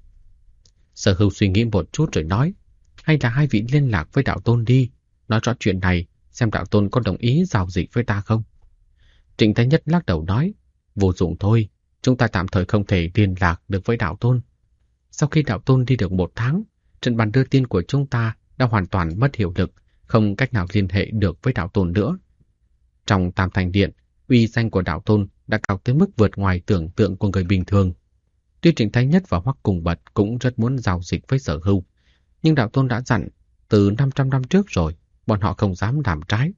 Sở Hưu suy nghĩ một chút rồi nói, hay là hai vị liên lạc với đạo tôn đi, nói rõ chuyện này, xem đạo tôn có đồng ý giao dịch với ta không. Trịnh Thái Nhất lắc đầu nói, vô dụng thôi, chúng ta tạm thời không thể liên lạc được với đạo tôn. Sau khi đạo tôn đi được 1 tháng, trận bàn đưa tin của chúng ta đã hoàn toàn mất hiệu lực, không cách nào liên hệ được với đạo tôn nữa. Trong Tam Thanh Điện, uy danh của đạo tôn đã cao tới mức vượt ngoài tưởng tượng của người bình thường. Tuy Trịnh Thái Nhất và Hoắc Cùng Bật cũng rất muốn giao dịch với Sở Hưu, nhưng đạo tôn đã dặn từ 500 năm trước rồi, bọn họ không dám làm trái.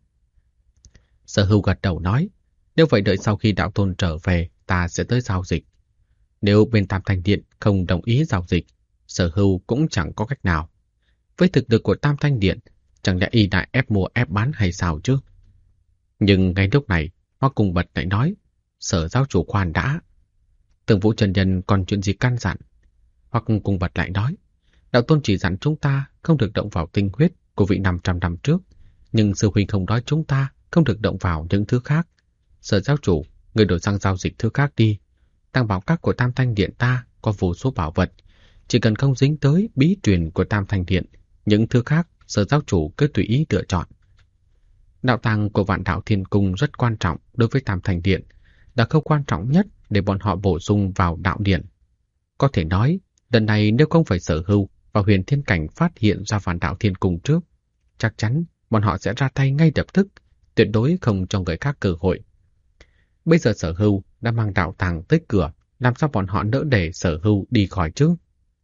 Sở Hưu gật đầu nói, nếu vậy đợi sau khi đạo tôn trở về, ta sẽ tới giao dịch. Nếu bên Tam Thanh Điện không đồng ý giao dịch, Sở Hưu cũng chẳng có cách nào. Với thực lực của Tam Thanh Điện, chẳng lẽ y đại ép mua ép bán hay sao chứ? Nhưng ngay lúc này, Hoắc Cùng Bật lại nói, Sở giáo chủ khoan đã. Tưởng Vũ Trần Nhân còn chuyện gì căn dặn? Hoắc Cùng Bật lại nói, đạo tôn chỉ dặn chúng ta không được động vào tinh huyết của vị 500 năm trước, nhưng sư huynh không nói chúng ta không được động vào những thứ khác. Sở giáo chủ, người đổi sang giao dịch thứ khác đi. Tăng bảo các của Tam Thanh Điện ta có vô số bảo vật, chỉ cần không dính tới bí truyền của Tam Thanh Điện, những thứ khác Sở giáo chủ cứ tùy ý lựa chọn. Đạo tàng của Vạn Đạo Thiên Cung rất quan trọng đối với Tam Thanh Điện, là khâu quan trọng nhất để bọn họ bổ sung vào đạo điện. Có thể nói, lần này nếu không phải Sở Hưu và Huyền Thiên Cảnh phát hiện ra Vạn Đạo Thiên Cung trước, chắc chắn bọn họ sẽ ra tay ngay lập tức, tuyệt đối không cho người khác cơ hội. Bây giờ Sở Hưu đã mang đạo tàng tới cửa, làm sao bọn họ nỡ để Sở Hưu đi khỏi chứ?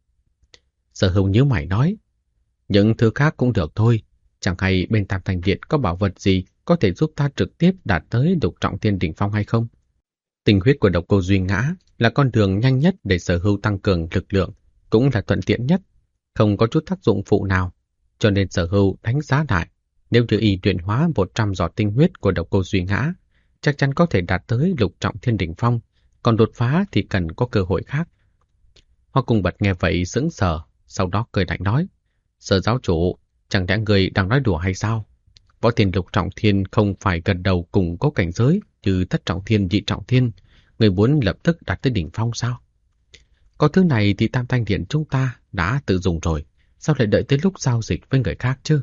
Sở Hưu nhíu mày nói, những thứ khác cũng được thôi, chẳng hay bên Tam Thanh Điện có bảo vật gì có thể giúp ta trực tiếp đạt tới Lục Trọng Thiên đỉnh phong hay không? Tinh huyết của Độc Cô Duy Ngã là con đường nhanh nhất để Sở Hưu tăng cường lực lượng, cũng là thuận tiện nhất, không có chút tác dụng phụ nào, cho nên Sở Hưu đánh giá lại, nếu như y luyện hóa 100 giọt tinh huyết của Độc Cô Duy Ngã, chắc chắn có thể đạt tới Lục Trọng Thiên đỉnh phong, còn đột phá thì cần có cơ hội khác. Hoa Cùng Bật nghe vậy sững sờ, sau đó cười lạnh nói, Sở giáo chủ, chẳng lẽ người đang nói đùa hay sao? Võ Thiên Lục Trọng Thiên không phải gần đầu cùng có cảnh giới như Thất Trọng Thiên, Nhị Trọng Thiên, người muốn lập tức đạt tới đỉnh phong sao? Có thứ này thì Tam Thanh Điện chúng ta đã tự dùng rồi, sao lại đợi tới lúc giao dịch với người khác chứ?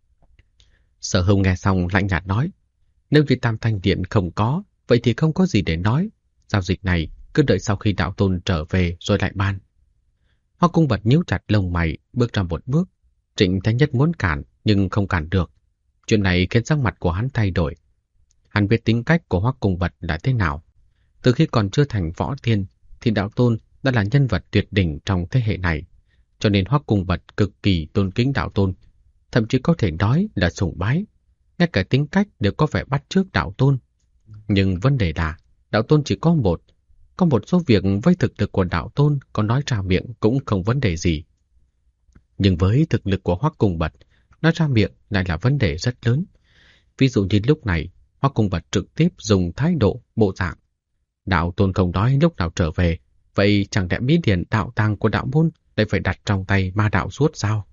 Sở Hưu nghe xong lạnh nhạt nói, nếu như Tam Thanh Điện không có, vậy thì không có gì để nói, giao dịch này cứ đợi sau khi đạo tôn trở về rồi lại ban. Hoa Cung Bật nhíu chặt lông mày, bước ra một bước. Trịnh Thái Nhất muốn cản nhưng không cản được. Chuyện này khiến sắc mặt của hắn thay đổi. Hắn biết tính cách của Hoắc Cùng Bật là thế nào. Từ khi còn chưa thành võ thiên thì đạo tôn đã là nhân vật tuyệt đỉnh trong thế hệ này, cho nên Hoắc Cung Bật cực kỳ tôn kính đạo tôn, thậm chí có thể nói là sùng bái, ngay cả tính cách đều có vẻ bắt chước đạo tôn. Nhưng vấn đề là đạo tôn chỉ có một số việc với thực lực của đạo tôn có nói ra miệng cũng không vấn đề gì. Nhưng với thực lực của Hoắc Cung Bật, nói ra miệng lại là vấn đề rất lớn. Ví dụ như lúc này, Hoắc Cung Bật trực tiếp dùng thái độ, bộ dạng. Đạo tôn không nói lúc nào trở về, vậy chẳng lẽ bí điển đạo tàng của đạo môn lại phải đặt trong tay ma đạo suốt sao?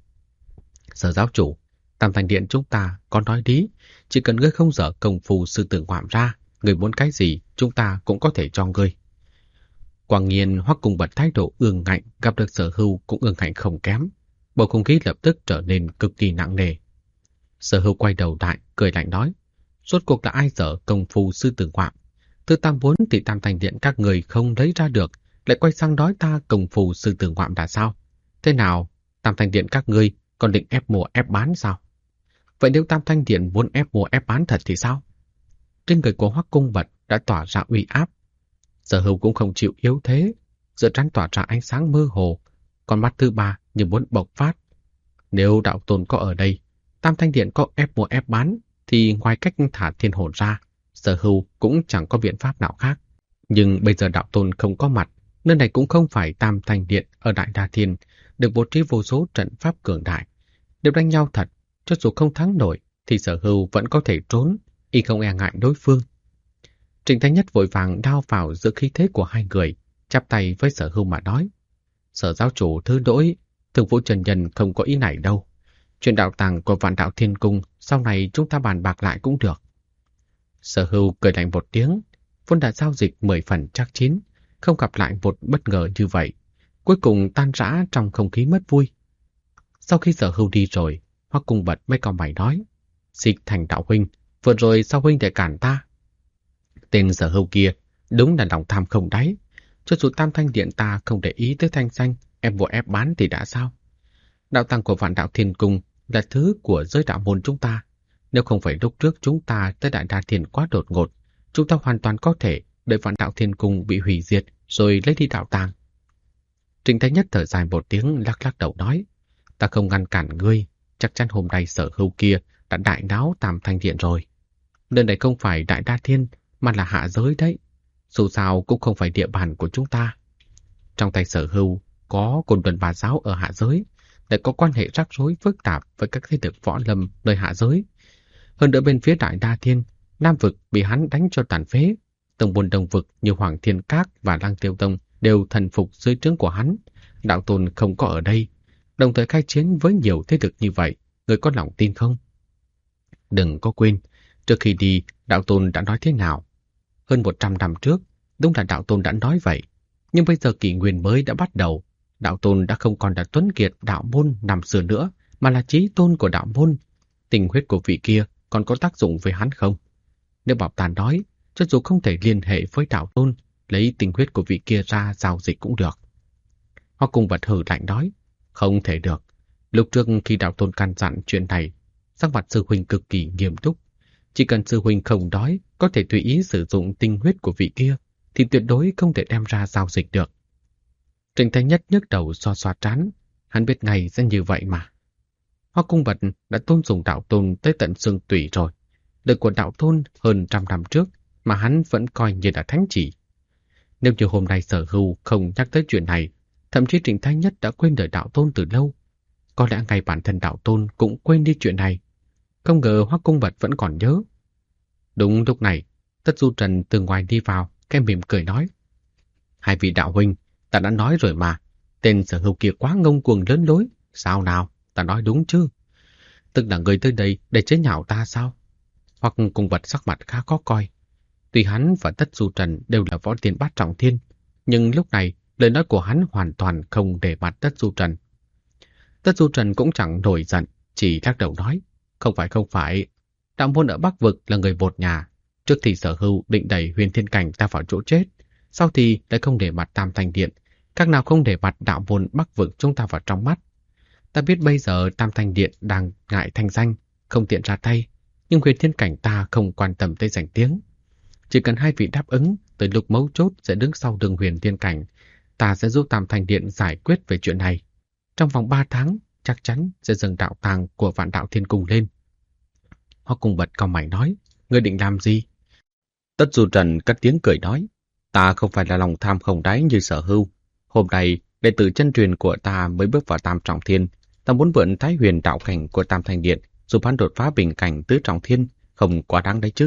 Sở giáo chủ, Tam Thanh Điện chúng ta có nói lý, chỉ cần ngươi không dở công phu sư tử ngoạm ra, ngươi muốn cái gì chúng ta cũng có thể cho ngươi. Quang Nghiên Hoắc Cung Bật thái độ ương ngạnh, gặp được Sở Hưu cũng ương ngạnh không kém. Bầu không khí lập tức trở nên cực kỳ nặng nề. Sở Hưu quay đầu lại, cười lạnh nói, rốt cuộc là ai dở công phu sư tử ngoạm? Thứ ta muốn thì Tam Thanh Điện các người không lấy ra được, lại quay sang nói ta công phu sư tử ngoạm đã sao? Thế nào, Tam Thanh Điện các ngươi còn định ép mua ép bán sao? Vậy nếu Tam Thanh Điện muốn ép mua ép bán thật thì sao? Trên người của Hoắc Cung Bật đã tỏa ra uy áp. Sở Hưu cũng không chịu yếu thế, giữa trán tỏa ra ánh sáng mơ hồ, con mắt thứ ba như muốn bộc phát. Nếu đạo tôn có ở đây, Tam Thanh Điện có ép mua ép bán, thì ngoài cách thả thiên hồn ra, Sở Hưu cũng chẳng có biện pháp nào khác. Nhưng bây giờ đạo tôn không có mặt, nơi này cũng không phải Tam Thanh Điện ở Đại Đa Thiên, được bố trí vô số trận pháp cường đại. Nếu đánh nhau thật, cho dù không thắng nổi, thì Sở Hưu vẫn có thể trốn, y không e ngại đối phương. Trịnh Thái Nhất vội vàng đao vào giữa khí thế của hai người, chắp tay với Sở Hưu mà nói. Sở giáo chủ thứ lỗi, Thường Vũ Trần Nhân không có ý này đâu. Chuyện đạo tàng của Vạn Đạo Thiên Cung, sau này chúng ta bàn bạc lại cũng được. Sở Hưu cười lạnh một tiếng, vốn đã giao dịch 10 phần chắc chín, không gặp lại một bất ngờ như vậy. Cuối cùng tan rã trong không khí mất vui. Sau khi Sở Hưu đi rồi, Hoắc Cung Bật mới cao mày nói, Xích Thành đạo huynh, vừa rồi sao huynh để cản ta? Tên Sở Hưu kia đúng là lòng tham không đáy. Cho dù Tam Thanh Điện ta không để ý tới thanh danh, ép mua ép bán thì đã sao? Đạo tàng của Vạn Đạo Thiên Cung là thứ của giới đạo môn chúng ta. Nếu không phải lúc trước chúng ta tới Đại Đa Thiên quá đột ngột, chúng ta hoàn toàn có thể đợi Vạn Đạo Thiên Cung bị hủy diệt rồi lấy đi đạo tàng. Trịnh Thái Nhất thở dài một tiếng, lắc lắc đầu nói, ta không ngăn cản ngươi, chắc chắn hôm nay Sở Hưu kia đã đại náo Tam Thanh Điện rồi. Nơi này không phải Đại Đa Thiên mà là hạ giới đấy. Dù sao cũng không phải địa bàn của chúng ta. Trong tay Sở Hưu có Côn Luân Bà Giáo ở hạ giới, lại có quan hệ rắc rối phức tạp với các thế lực võ lâm nơi hạ giới. Hơn nữa bên phía Đại Đa Thiên, Nam Vực bị hắn đánh cho tàn phế. Tông môn Đông Vực như Hoàng Thiên Các và Lăng Tiêu Tông đều thần phục dưới trướng của hắn. Đạo tôn không có ở đây, đồng thời khai chiến với nhiều thế lực như vậy, người có lòng tin không? Đừng có quên, trước khi đi, đạo tôn đã nói thế nào? Hơn 100 năm trước, đúng là đạo tôn đã nói vậy. Nhưng bây giờ kỷ nguyên mới đã bắt đầu. Đạo tôn đã không còn là tuấn kiệt đạo môn năm xưa nữa, mà là chí tôn của đạo môn. Tình huyết của vị kia còn có tác dụng với hắn không? Nếu bảo ta nói, cho dù không thể liên hệ với đạo tôn, lấy tình huyết của vị kia ra giao dịch cũng được. Hoắc Cung Bật hừ lạnh nói, không thể được. Lúc trước khi đạo tôn căn dặn chuyện này, sắc mặt sư huynh cực kỳ nghiêm túc. Chỉ cần sư huynh không đói, có thể tùy ý sử dụng tinh huyết của vị kia, thì tuyệt đối không thể đem ra giao dịch được. Trịnh Thái Nhất nhấc đầu xoa xoa trán, hắn biết ngay sẽ như vậy mà. Hoắc Cung Bật đã tôn sùng đạo tôn tới tận xương tủy rồi. Đời của đạo tôn hơn 100 năm trước mà hắn vẫn coi như là thánh chỉ. Nếu như hôm nay Sở Hưu không nhắc tới chuyện này, thậm chí Trịnh Thái Nhất đã quên đời đạo tôn từ lâu. Có lẽ ngay bản thân đạo tôn cũng quên đi chuyện này. Không ngờ Hoắc Cung Bật vẫn còn nhớ. Đúng lúc này, Tất Du Trần từ ngoài đi vào, cái mỉm cười nói. Hai vị đạo huynh, ta đã nói rồi mà, tên Sở Hưu kia quá ngông cuồng lớn lối. Sao nào, ta nói đúng chứ? Tức là người tới đây để chế nhạo ta sao? Hoắc Cung Bật sắc mặt khá khó coi. Tuy hắn và Tất Du Trần đều là võ tiên bát trọng thiên, nhưng lúc này lời nói của hắn hoàn toàn không để mặt Tất Du Trần. Tất Du Trần cũng chẳng nổi giận, chỉ lắc đầu nói. Không phải. Đạo môn ở Bắc Vực là người một nhà. Trước thì Sở Hưu định đẩy Huyền Thiên Cảnh ta vào chỗ chết, sau thì lại không để mặt Tam Thanh Điện. Các nào không để mặt đạo môn Bắc Vực chúng ta vào trong mắt. Ta biết bây giờ Tam Thanh Điện đang ngại thanh danh, không tiện ra tay, nhưng Huyền Thiên Cảnh ta không quan tâm tới danh tiếng. Chỉ cần hai vị đáp ứng, tới lúc mấu chốt sẽ đứng sau đường Huyền Thiên Cảnh, ta sẽ giúp Tam Thanh Điện giải quyết về chuyện này. Trong vòng 3 tháng, chắc chắn sẽ dâng đạo tàng của Vạn Đạo Thiên Cung lên. Hoắc Cung Bật cau mày nói, ngươi định làm gì? Tất Du Trần cất tiếng cười nói, ta không phải là lòng tham không đáy như Sở Hưu. Hôm nay, đệ tử chân truyền của ta mới bước vào Tam Trọng Thiên. Ta muốn mượn Thái Huyền đạo cảnh của Tam Thanh Điện giúp hắn đột phá bình cảnh tứ trọng thiên, không quá đáng đấy chứ.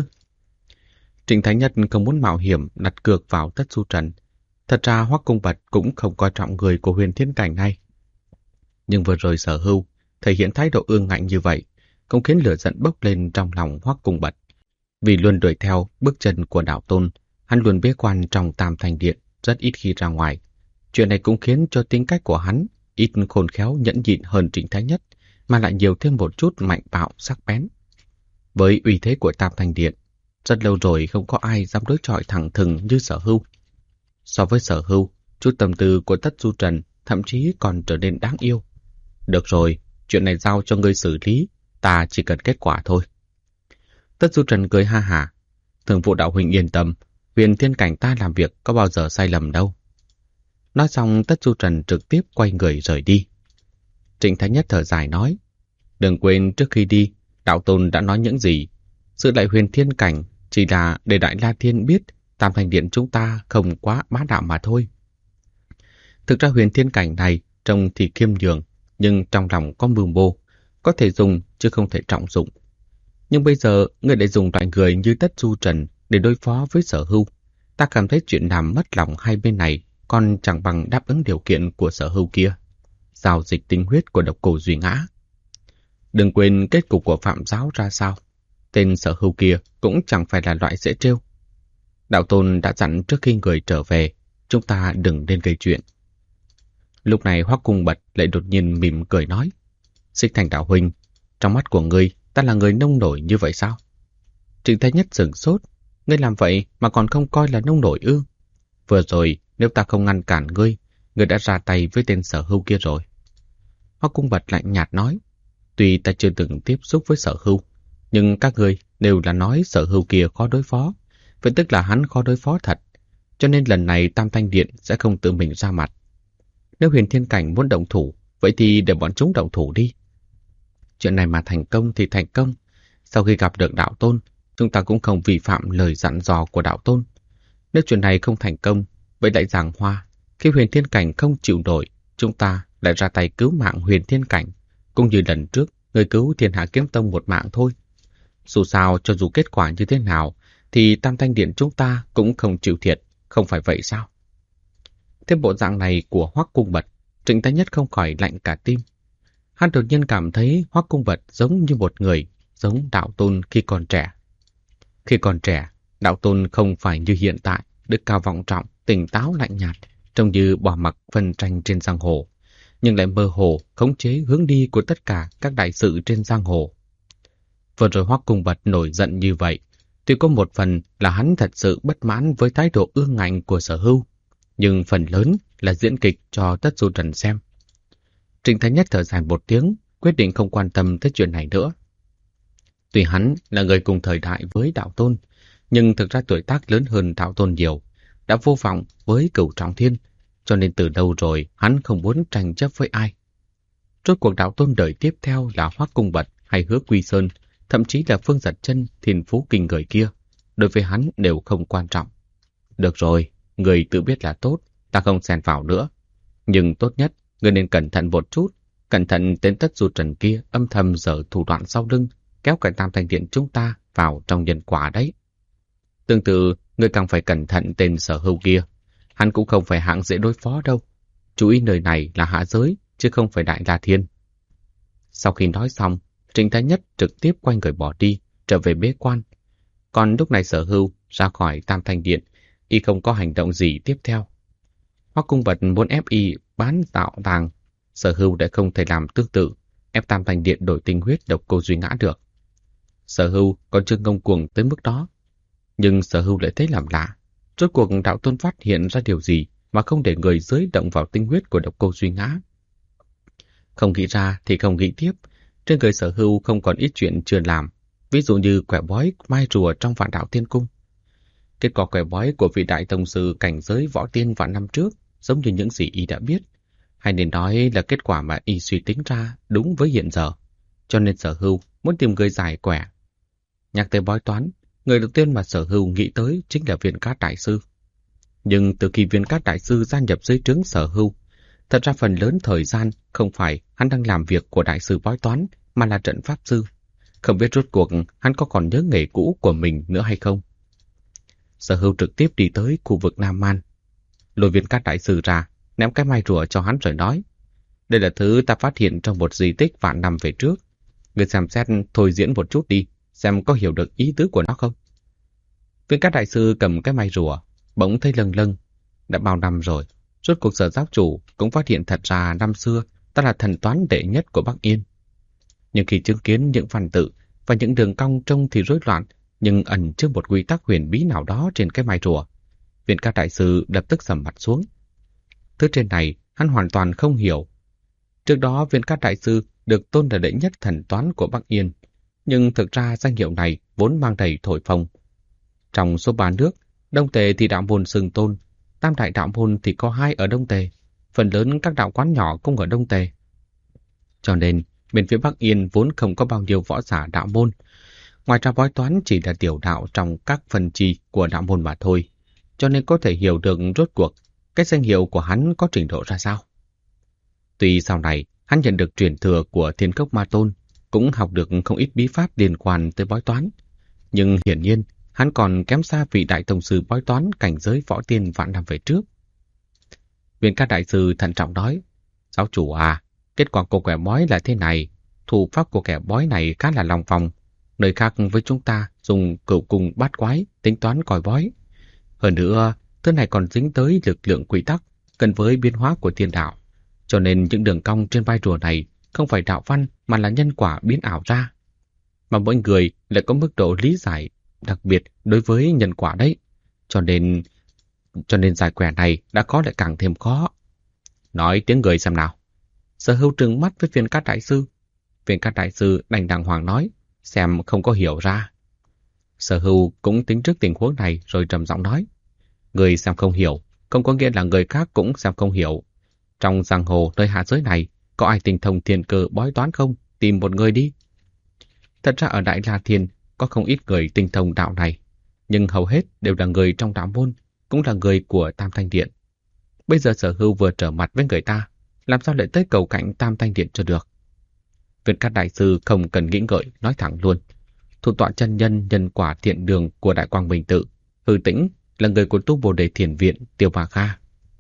Trịnh Thái Nhất không muốn mạo hiểm đặt cược vào Tất Du Trần. Thật ra Hoắc Cung Bật cũng không coi trọng người của huyền thiên cảnh này. Nhưng vừa rồi Sở Hưu thể hiện thái độ ương ngạnh như vậy, cũng khiến lửa giận bốc lên trong lòng Hoắc Cung Bật. Vì luôn đuổi theo bước chân của đạo tôn, hắn luôn bế quan trong Tam Thanh Điện, rất ít khi ra ngoài. Chuyện này cũng khiến cho tính cách của hắn ít khôn khéo nhẫn nhịn hơn Trịnh Thái Nhất, mà lại nhiều thêm một chút mạnh bạo sắc bén. Với uy thế của Tam Thanh Điện, rất lâu rồi không có ai dám đối chọi thẳng thừng như Sở Hưu. So với Sở Hưu, chút tâm tư của Tất Du Trần thậm chí còn trở nên đáng yêu. Được rồi, chuyện này giao cho ngươi xử lý, ta chỉ cần kết quả thôi. Tất Du Trần cười ha hả. Thường vụ đạo huynh yên tâm, huyền thiên cảnh ta làm việc có bao giờ sai lầm đâu. Nói xong Tất Du Trần trực tiếp quay người rời đi. Trịnh Thái Nhất thở dài nói, đừng quên trước khi đi, đạo tôn đã nói những gì. Sự đại huyền thiên cảnh chỉ là để Đại La Thiên biết Tam Thanh Điện chúng ta không quá bá đạo mà thôi. Thực ra huyền thiên cảnh này trông thì khiêm nhường, nhưng trong lòng có mưu mô, có thể dùng chứ không thể trọng dụng. Nhưng bây giờ người lại dùng loại người như Tất Du Trần để đối phó với Sở Hưu. Ta cảm thấy chuyện làm mất lòng hai bên này còn chẳng bằng đáp ứng điều kiện của Sở Hưu kia. Giao dịch tinh huyết của độc cổ Duy Ngã. Đừng quên kết cục của Phạm Giáo ra sao. Tên Sở Hưu kia cũng chẳng phải là loại dễ trêu. Đạo tôn đã dặn trước khi người trở về, chúng ta đừng nên gây chuyện. Lúc này Hoắc Cung Bật lại đột nhiên mỉm cười nói, Xích Thành đạo huynh, trong mắt của ngươi, ta là người nông nổi như vậy sao? Trịnh Thái Nhất sửng sốt, ngươi làm vậy mà còn không coi là nông nổi ư? Vừa rồi, nếu ta không ngăn cản ngươi, ngươi đã ra tay với tên Sở Hưu kia rồi. Hoắc Cung Bật lạnh nhạt nói, tuy ta chưa từng tiếp xúc với Sở Hưu, nhưng các ngươi đều là nói Sở Hưu kia khó đối phó, vậy tức là hắn khó đối phó thật, cho nên lần này Tam Thanh Điện sẽ không tự mình ra mặt. Nếu huyền thiên cảnh muốn động thủ, vậy thì để bọn chúng động thủ đi. Chuyện này mà thành công thì thành công. Sau khi gặp được đạo tôn, chúng ta cũng không vi phạm lời dặn dò của đạo tôn. Nếu chuyện này không thành công, vậy lại giảng hoa. Khi huyền thiên cảnh không chịu nổi, chúng ta lại ra tay cứu mạng huyền thiên cảnh. Cũng như lần trước, người cứu Thiên Hạ Kiếm Tông một mạng thôi. Dù sao, cho dù kết quả như thế nào, thì Tam Thanh Điện chúng ta cũng không chịu thiệt, không phải vậy sao? Thêm bộ dạng này của Hoắc Cung Bật, Trịnh Thái Nhất không khỏi lạnh cả tim. Hắn đột nhiên cảm thấy Hoắc Cung Bật giống như một người, giống đạo tôn khi còn trẻ. Khi còn trẻ, đạo tôn không phải như hiện tại, đức cao vọng trọng, tỉnh táo lạnh nhạt, trông như bỏ mặc phân tranh trên giang hồ, nhưng lại mơ hồ khống chế hướng đi của tất cả các đại sự trên giang hồ. Vừa rồi Hoắc Cung Bật nổi giận như vậy, tuy có một phần là hắn thật sự bất mãn với thái độ ương ngạnh của Sở Hưu, nhưng phần lớn là diễn kịch cho Tất Du Trần xem. Trịnh Thái Nhất thở dài một tiếng, quyết định không quan tâm tới chuyện này nữa. Tuy hắn là người cùng thời đại với đạo tôn, nhưng thực ra tuổi tác lớn hơn đạo tôn nhiều, đã vô vọng với Cửu Trọng Thiên, cho nên từ lâu rồi hắn không muốn tranh chấp với ai. Rốt cuộc đạo tôn đời tiếp theo là Hoắc Cung Bật hay Hứa Quy Sơn, thậm chí là Phương Giật Chân, Thiên Phú Kinh người kia, đối với hắn đều không quan trọng. Được rồi, người tự biết là tốt, ta không xen vào nữa. Nhưng tốt nhất, người nên cẩn thận một chút, cẩn thận tên Tất Du Trần kia âm thầm giở thủ đoạn sau lưng, kéo cả Tam Thanh Điện chúng ta vào trong nhân quả đấy. Tương tự, người càng phải cẩn thận tên Sở Hưu kia. Hắn cũng không phải hạng dễ đối phó đâu. Chú ý nơi này là hạ giới, chứ không phải Đại La Thiên. Sau khi nói xong, Trịnh Thái Nhất trực tiếp quay người bỏ đi, trở về bế quan. Còn lúc này Sở Hưu ra khỏi Tam Thanh Điện, y không có hành động gì tiếp theo. Hoắc Cung Bật muốn ép y bán đạo tàng, Sở Hưu đã không thể làm tương tự, ép Tam Thanh Điện đổi tinh huyết độc cô Duy Ngã được. Sở Hưu còn chưa ngông cuồng tới mức đó, nhưng Sở Hưu lại thấy làm lạ. Rốt cuộc đạo tôn phát hiện ra điều gì mà không để người dưới động vào tinh huyết của độc cô Duy Ngã? Không nghĩ ra thì không nghĩ tiếp, trên người Sở Hưu không còn ít chuyện chưa làm, ví dụ như quẻ bói mai rùa trong Vạn Đạo Thiên Cung. Kết quả quẻ bói của vị đại tông sư cảnh giới võ tiên vạn năm trước giống như những gì y đã biết, hay nên nói là kết quả mà y suy tính ra đúng với hiện giờ, cho nên Sở Hưu muốn tìm người giải quẻ. Nhắc tới bói toán, người đầu tiên mà Sở Hưu nghĩ tới chính là Viên Cát Đại Sư. Nhưng từ khi Viên Cát Đại Sư gia nhập dưới trướng Sở Hưu, thật ra phần lớn thời gian không phải hắn đang làm việc của Đại Sư bói toán, mà là trận pháp sư. Không biết rốt cuộc hắn có còn nhớ nghề cũ của mình nữa hay không. Sở Hưu trực tiếp đi tới khu vực Nam Man, lôi Viên Cát Đại Sư ra, ném cái mai rùa cho hắn rồi nói: đây là thứ ta phát hiện trong một di tích vạn năm về trước. Người xem xét thôi diễn một chút đi, xem có hiểu được ý tứ của nó không. Viên Cát Đại Sư cầm cái mai rùa, bỗng thấy lâng lâng. Đã bao năm rồi, rốt cuộc Sở giáo chủ cũng phát hiện thật ra năm xưa ta là thần toán đệ nhất của Bắc Yên. Nhưng khi chứng kiến những văn tự và những đường cong trông thì rối loạn, nhưng ẩn chứa một quy tắc huyền bí nào đó trên cái mai rùa, Viên Cát Đại Sư lập tức sầm mặt xuống. Thứ trên này hắn hoàn toàn không hiểu. Trước đó Viên Cát Đại Sư được tôn là đệ nhất thần toán của Bắc Yên, nhưng thực ra danh hiệu này vốn mang đầy thổi phồng. Trong số 3 nước, Đông Tề thì đạo môn xưng tôn, Tam đại đạo môn thì có 2 ở Đông Tề, phần lớn các đạo quán nhỏ cũng ở Đông Tề. Cho nên, bên phía Bắc Yên vốn không có bao nhiêu võ giả đạo môn. Ngoài ra bói toán chỉ là tiểu đạo trong các phần chi của đạo môn mà thôi, cho nên có thể hiểu được rốt cuộc cái danh hiệu của hắn có trình độ ra sao. Tuy sau này hắn nhận được truyền thừa của Thiên Cốc Ma Tôn, cũng học được không ít bí pháp liên quan tới bói toán, nhưng hiển nhiên hắn còn kém xa vị đại tông sư bói toán cảnh giới võ tiên vạn năm về trước. Viên Cát Đại Sư thận trọng nói: giáo chủ à, kết quả của kẻ bói là thế này. Thủ pháp của kẻ bói này khá là lòng vòng. Nơi khác với chúng ta dùng cửu cung bát quái tính toán coi bói. Hơn nữa, thứ này còn dính tới lực lượng quy tắc gần với biến hóa của thiên đạo. Cho nên những đường cong trên vai rùa này không phải đạo văn mà là nhân quả biến ảo ra. Mà mỗi người lại có mức độ lý giải đặc biệt đối với nhân quả đấy. Cho nên giải quẻ này đã khó lại càng thêm khó. Nói tiếng người xem nào. Sở Hưu trừng mắt với Viên Cát Đại Sư. Viên Cát Đại Sư đành đàng hoàng nói, xem không có hiểu ra. Sở Hưu cũng tính trước tình huống này rồi trầm giọng nói: người xem không hiểu, không có nghĩa là người khác cũng xem không hiểu. Trong giang hồ nơi hạ giới này, có ai tinh thông thiên cơ bói toán không? Tìm một người đi. Thật ra ở Đại La Thiên có không ít người tinh thông đạo này, nhưng hầu hết đều là người trong đạo môn, cũng là người của Tam Thanh Điện. Bây giờ Sở Hưu vừa trở mặt với người ta, làm sao lại tới cầu cạnh Tam Thanh Điện cho được? Viên Cát Đại Sư không cần nghĩ ngợi, nói thẳng luôn: thủ tọa chân nhân nhân quả thiện đường của Đại Quang Minh Tự, Hư Tĩnh, là người của tu Bồ Đề Thiền Viện Tiêu Bà Kha.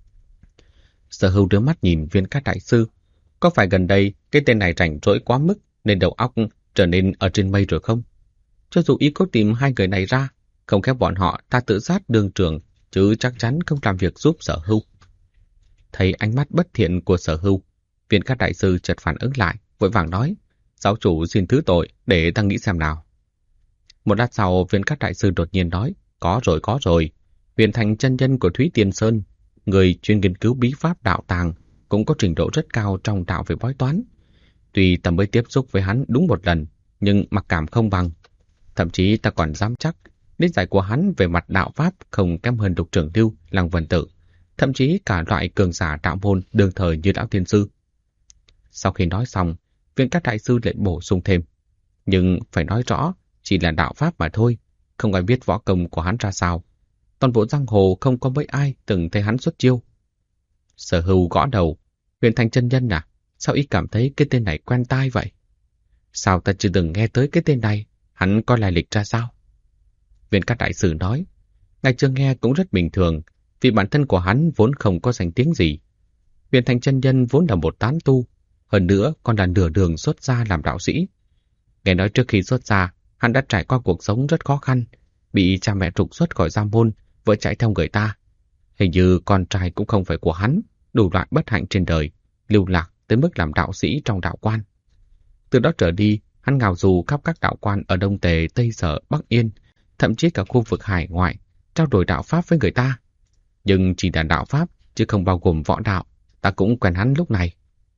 Sở Hưu đưa mắt nhìn Viên Cát Đại Sư. Có phải gần đây cái tên này rảnh rỗi quá mức nên đầu óc trở nên ở trên mây rồi không? Cho dù ý có tìm hai người này ra, không khéo bọn họ ta tự sát đường trường, chứ chắc chắn không làm việc giúp Sở Hưu. Thấy ánh mắt bất thiện của Sở Hưu, Viên Cát Đại Sư chợt phản ứng lại, vội vàng nói: giáo chủ xin thứ tội, để ta nghĩ xem nào. Một lát sau, Viên Cát Đại Sư đột nhiên nói: có rồi. Huyền Thành chân nhân của Thúy Tiên Sơn, người chuyên nghiên cứu bí pháp đạo tàng, cũng có trình độ rất cao trong đạo về bói toán. Tuy ta mới tiếp xúc với hắn đúng một lần, nhưng mặc cảm không bằng. Thậm chí ta còn dám chắc lý giải của hắn về mặt đạo pháp không kém hơn Lục Trưởng Lưu, Lăng Vân Tự, thậm chí cả loại cường giả đạo môn đương thời như Lão Thiên Sư. Sau khi nói xong, Viên Cát Đại Sư lại bổ sung thêm: nhưng phải nói rõ, chỉ là đạo pháp mà thôi, không ai biết võ công của hắn ra sao. Toàn bộ giang hồ không có mấy ai từng thấy hắn xuất chiêu. Sở Hưu gõ đầu: Huyền Thành chân nhân à, sao ý cảm thấy cái tên này quen tai vậy? Sao ta chưa từng nghe tới cái tên này, hắn có lai lịch ra sao? Viên Cát Đại Sư nói: ngài chưa nghe cũng rất bình thường, vì bản thân của hắn vốn không có danh tiếng gì. Huyền Thành chân nhân vốn là một tán tu, hơn nữa còn là nửa đường xuất gia làm đạo sĩ. Nghe nói trước khi xuất gia, hắn đã trải qua cuộc sống rất khó khăn, bị cha mẹ trục xuất khỏi gia môn, vợ chạy theo người ta. Hình như con trai cũng không phải của hắn, đủ loại bất hạnh trên đời, lưu lạc tới mức làm đạo sĩ trong đạo quan. Từ đó trở đi, hắn ngào du khắp các đạo quan ở Đông Tề, Tây Sở, Bắc Yên, thậm chí cả khu vực hải ngoại, trao đổi đạo pháp với người ta. Nhưng chỉ là đạo pháp, chứ không bao gồm võ đạo, ta cũng quen hắn lúc này.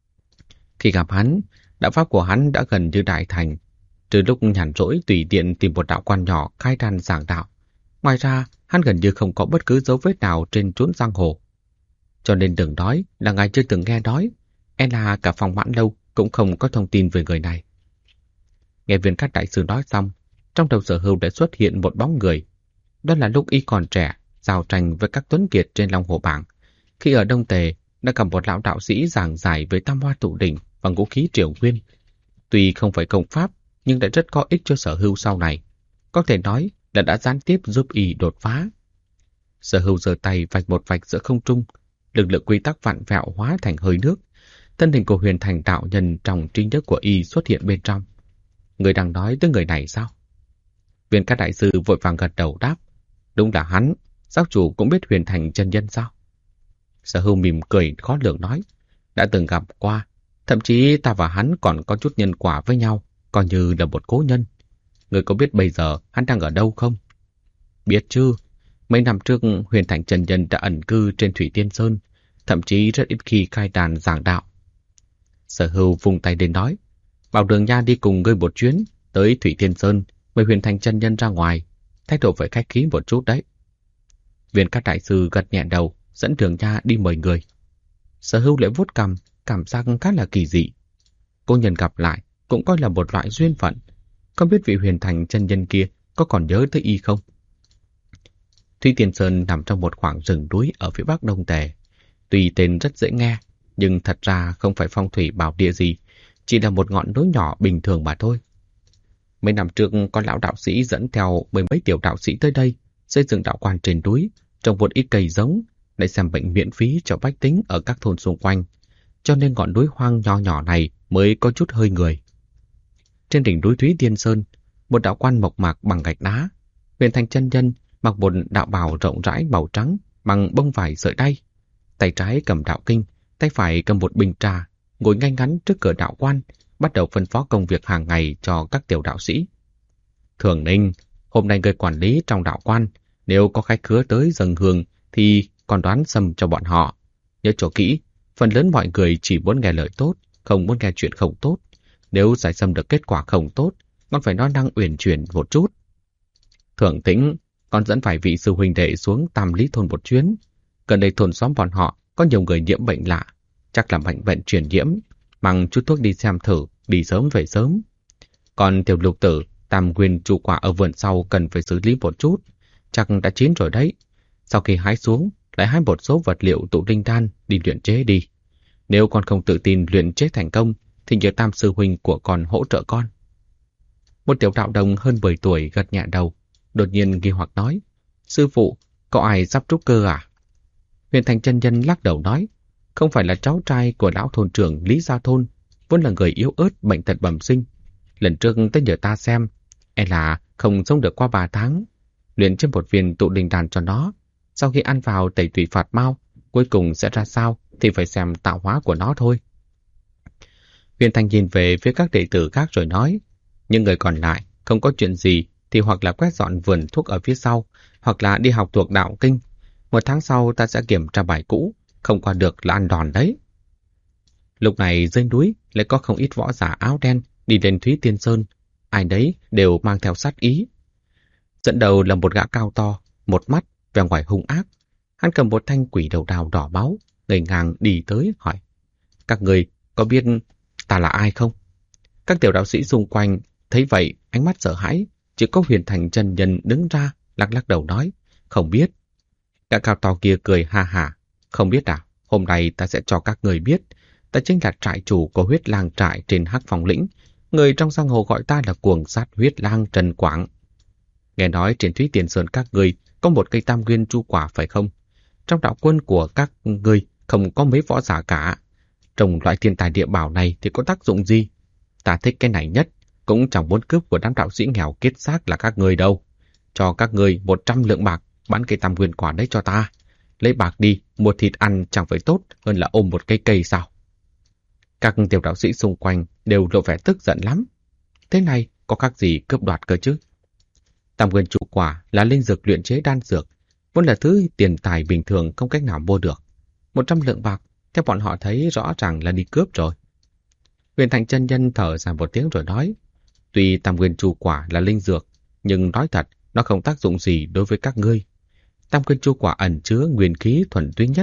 Khi gặp hắn, đạo pháp của hắn đã gần như đại thành. Từ lúc nhàn rỗi tùy tiện tìm một đạo quan nhỏ khai đàn giảng đạo, ngoài ra hắn gần như không có bất cứ dấu vết nào trên chốn giang hồ. cho nên đừng nói là ngài chưa từng nghe nói. E là cả phòng Mãn Lâu cũng không có thông tin về người này. Nghe Viên Cát đại sư nói xong, trong đầu Sở Hưu đã xuất hiện một bóng người. Đó là lúc y còn trẻ, giao tranh với các tuấn kiệt trên Long Hồ Bảng. Khi ở Đông Tề, đã gặp một lão đạo sĩ giảng giải với Tam Hoa Tụ Đỉnh và ngũ khí Triều Nguyên. Tuy không phải công pháp, nhưng đã rất có ích cho Sở Hưu sau này. Có thể nói là đã gián tiếp giúp y đột phá. Sở Hưu giơ tay vạch một vạch giữa không trung, lực lượng quy tắc vặn vẹo hóa thành hơi nước. Thân hình của Huyền Thành đạo nhân trong trí nhớ của y xuất hiện bên trong. Người đang nói tới người này sao? Viên Cát đại sư vội vàng gật đầu đáp. Đúng là hắn. Giáo chủ cũng biết Huyền Thành chân nhân sao? Sở Hưu mỉm cười khó lường nói. Đã từng gặp qua. Thậm chí ta và hắn còn có chút nhân quả với nhau, coi như là một cố nhân. Người có biết bây giờ hắn đang ở đâu không? Biết chứ. Mấy năm trước Huyền Thành chân nhân đã ẩn cư trên Thủy Tiên Sơn, thậm chí rất ít khi khai đàn giảng đạo. Sở Hưu vung tay lên nói. Bảo Đường Nha đi cùng ngươi một chuyến tới Thủy Tiên Sơn, mời Huyền Thành chân nhân ra ngoài, thái độ phải khách khí một chút đấy. Viên Cát đại sư gật nhẹ đầu, dẫn Đường Nha đi mời người. Sở Hưu lại vuốt cằm, cảm giác khá là kỳ dị. Cô nhân gặp lại cũng coi là một loại duyên phận. Không biết vị Huyền Thành chân nhân kia có còn nhớ tới y không? Thủy Tiên Sơn nằm trong một khoảng rừng núi ở phía bắc Đông Tề. Tuy tên rất dễ nghe, nhưng thật ra không phải phong thủy bảo địa gì, chỉ là một ngọn núi nhỏ bình thường mà thôi. Mấy năm trước, có lão đạo sĩ dẫn theo mười mấy tiểu đạo sĩ tới đây, xây dựng đạo quan trên núi, trồng một ít cây giống, để xem bệnh miễn phí cho bách tính ở các thôn xung quanh, cho nên ngọn núi hoang nho nhỏ này mới có chút hơi người. Trên đỉnh núi Thúy Tiên Sơn, một đạo quan mộc mạc bằng gạch đá, Huyền Thành chân nhân mặc một đạo bào rộng rãi màu trắng bằng bông vải sợi đay, tay trái cầm đạo kinh, tay phải cầm một bình trà, ngồi ngay ngắn trước cửa đạo quan, bắt đầu phân phó công việc hàng ngày cho các tiểu đạo sĩ. Thường Ninh, hôm nay người quản lý trong đạo quan, nếu có khách khứa tới dâng hương thì còn đoán xâm cho bọn họ. Nhớ cho kỹ, phần lớn mọi người chỉ muốn nghe lời tốt, không muốn nghe chuyện không tốt. Nếu giải xâm được kết quả không tốt, con phải nói năng uyển chuyển một chút. Thường Tĩnh, con dẫn vài vị sư huynh đệ xuống Tam Lý thôn một chuyến. Gần đây thôn xóm bọn họ có nhiều người nhiễm bệnh lạ, chắc là bệnh truyền nhiễm, mang chút thuốc đi xem thử, đi sớm về sớm. Còn tiểu Lục tử, Tam Nguyên trụ quả ở vườn sau cần phải xử lý một chút, chắc đã chín rồi đấy. Sau khi hái xuống, lại hái một số vật liệu tụ linh đan đi luyện chế đi. Nếu con không tự tin luyện chế thành công, thì nhờ Tam sư huynh của con hỗ trợ con. Một tiểu đạo đồng hơn 10 tuổi gật nhẹ đầu, đột nhiên nghi hoặc nói: Sư phụ, có ai sắp trúc cơ à? Huyền Thành chân nhân lắc đầu nói: Không phải là cháu trai của lão thôn trưởng Lý Gia Thôn, vốn là người yếu ớt bệnh tật bẩm sinh. Lần trước tới nhờ ta xem, là không sống được qua 3 tháng. Luyện trên một viên tụ linh đan cho nó. Sau khi ăn vào tẩy tùy phạt mau, cuối cùng sẽ ra sao thì phải xem tạo hóa của nó thôi. Huyền Thành nhìn về phía các đệ tử khác rồi nói: Những người còn lại không có chuyện gì thì hoặc là quét dọn vườn thuốc ở phía sau, hoặc là đi học thuộc đạo kinh. 1 tháng sau ta sẽ kiểm tra bài cũ, không qua được là ăn đòn đấy. Lúc này dưới núi lại có không ít võ giả áo đen đi lên Thúy Tiên Sơn, ai đấy đều mang theo sát ý. Dẫn đầu là một gã cao to, một mắt, vẻ ngoài hung ác. Hắn cầm một thanh quỷ đầu đào đỏ máu, ngẩng ngang đi tới hỏi: Các người có biết ta là ai không? Các tiểu đạo sĩ xung quanh thấy vậy, ánh mắt sợ hãi, chỉ có Huyền Thành chân nhân đứng ra, lắc lắc đầu nói: Không biết. Gã cao to kia cười ha hả: Không biết à? Hôm nay ta sẽ cho các người biết. Ta chính là trại chủ của huyết lang trại trên Hắc Phong lĩnh. Người trong giang hồ gọi ta là cuồng sát huyết lang Trần Quảng. Nghe nói trên Thúy Tiên Sơn các người có một cây tam nguyên chu quả phải không? Trong đạo quân của các người không có mấy võ giả cả. Trồng loại thiên tài địa bảo này thì có tác dụng gì? Ta thích cái này nhất, cũng chẳng muốn cướp của đám đạo sĩ nghèo kết xác là các người đâu. Cho các người 100 lượng bạc bán cây tam nguyên quả đấy cho ta. Lấy bạc đi, mua thịt ăn chẳng phải tốt hơn là ôm một cây sao? Các tiểu đạo sĩ xung quanh đều lộ vẻ tức giận lắm. Thế này có khác gì cướp đoạt cơ chứ? Tam nguyên trụ quả là linh dược luyện chế đan dược, vốn là thứ tiền tài bình thường không cách nào mua được. 100 lượng bạc, theo bọn họ thấy rõ ràng là đi cướp rồi. Huyền Thành chân nhân thở dài một tiếng rồi nói: Tuy tam nguyên trụ quả là linh dược, nhưng nói thật, nó không tác dụng gì đối với các ngươi. Tam nguyên trụ quả ẩn chứa nguyên khí thuần túy nhất,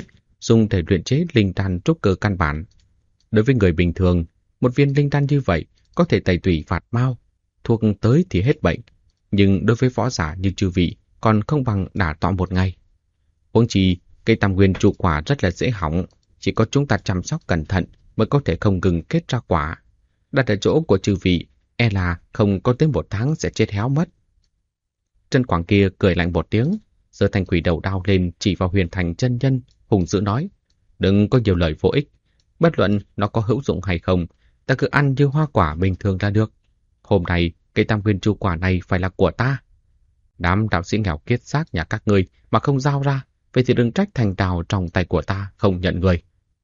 dùng để luyện chế linh đan trúc cơ căn bản. Đối với người bình thường, một viên linh đan như vậy có thể tẩy tủy phạt mau, thuốc tới thì hết bệnh, nhưng đối với võ giả như chư vị còn không bằng đả tọa một ngày. Huống chi, cây tam nguyên trụ quả rất là dễ hỏng, chỉ có chúng ta chăm sóc cẩn thận mới có thể không ngừng kết ra quả. Đặt ở chỗ của chư vị, e là không có tới 1 tháng sẽ chết héo mất. Trân Quảng kia cười lạnh một tiếng, giơ thanh quỷ đầu đao lên chỉ vào Huyền Thành chân nhân, hùng dữ nói: đừng có nhiều lời vô ích, bất luận nó có hữu dụng hay không, ta cứ ăn như hoa quả bình thường là được. Hôm nay cây tam nguyên trụ quả này phải là của ta. Đám đạo sĩ nghèo kiết xác nhà các ngươi mà không giao ra, vậy thì đừng trách thành đạo trong tay của ta không nhận người.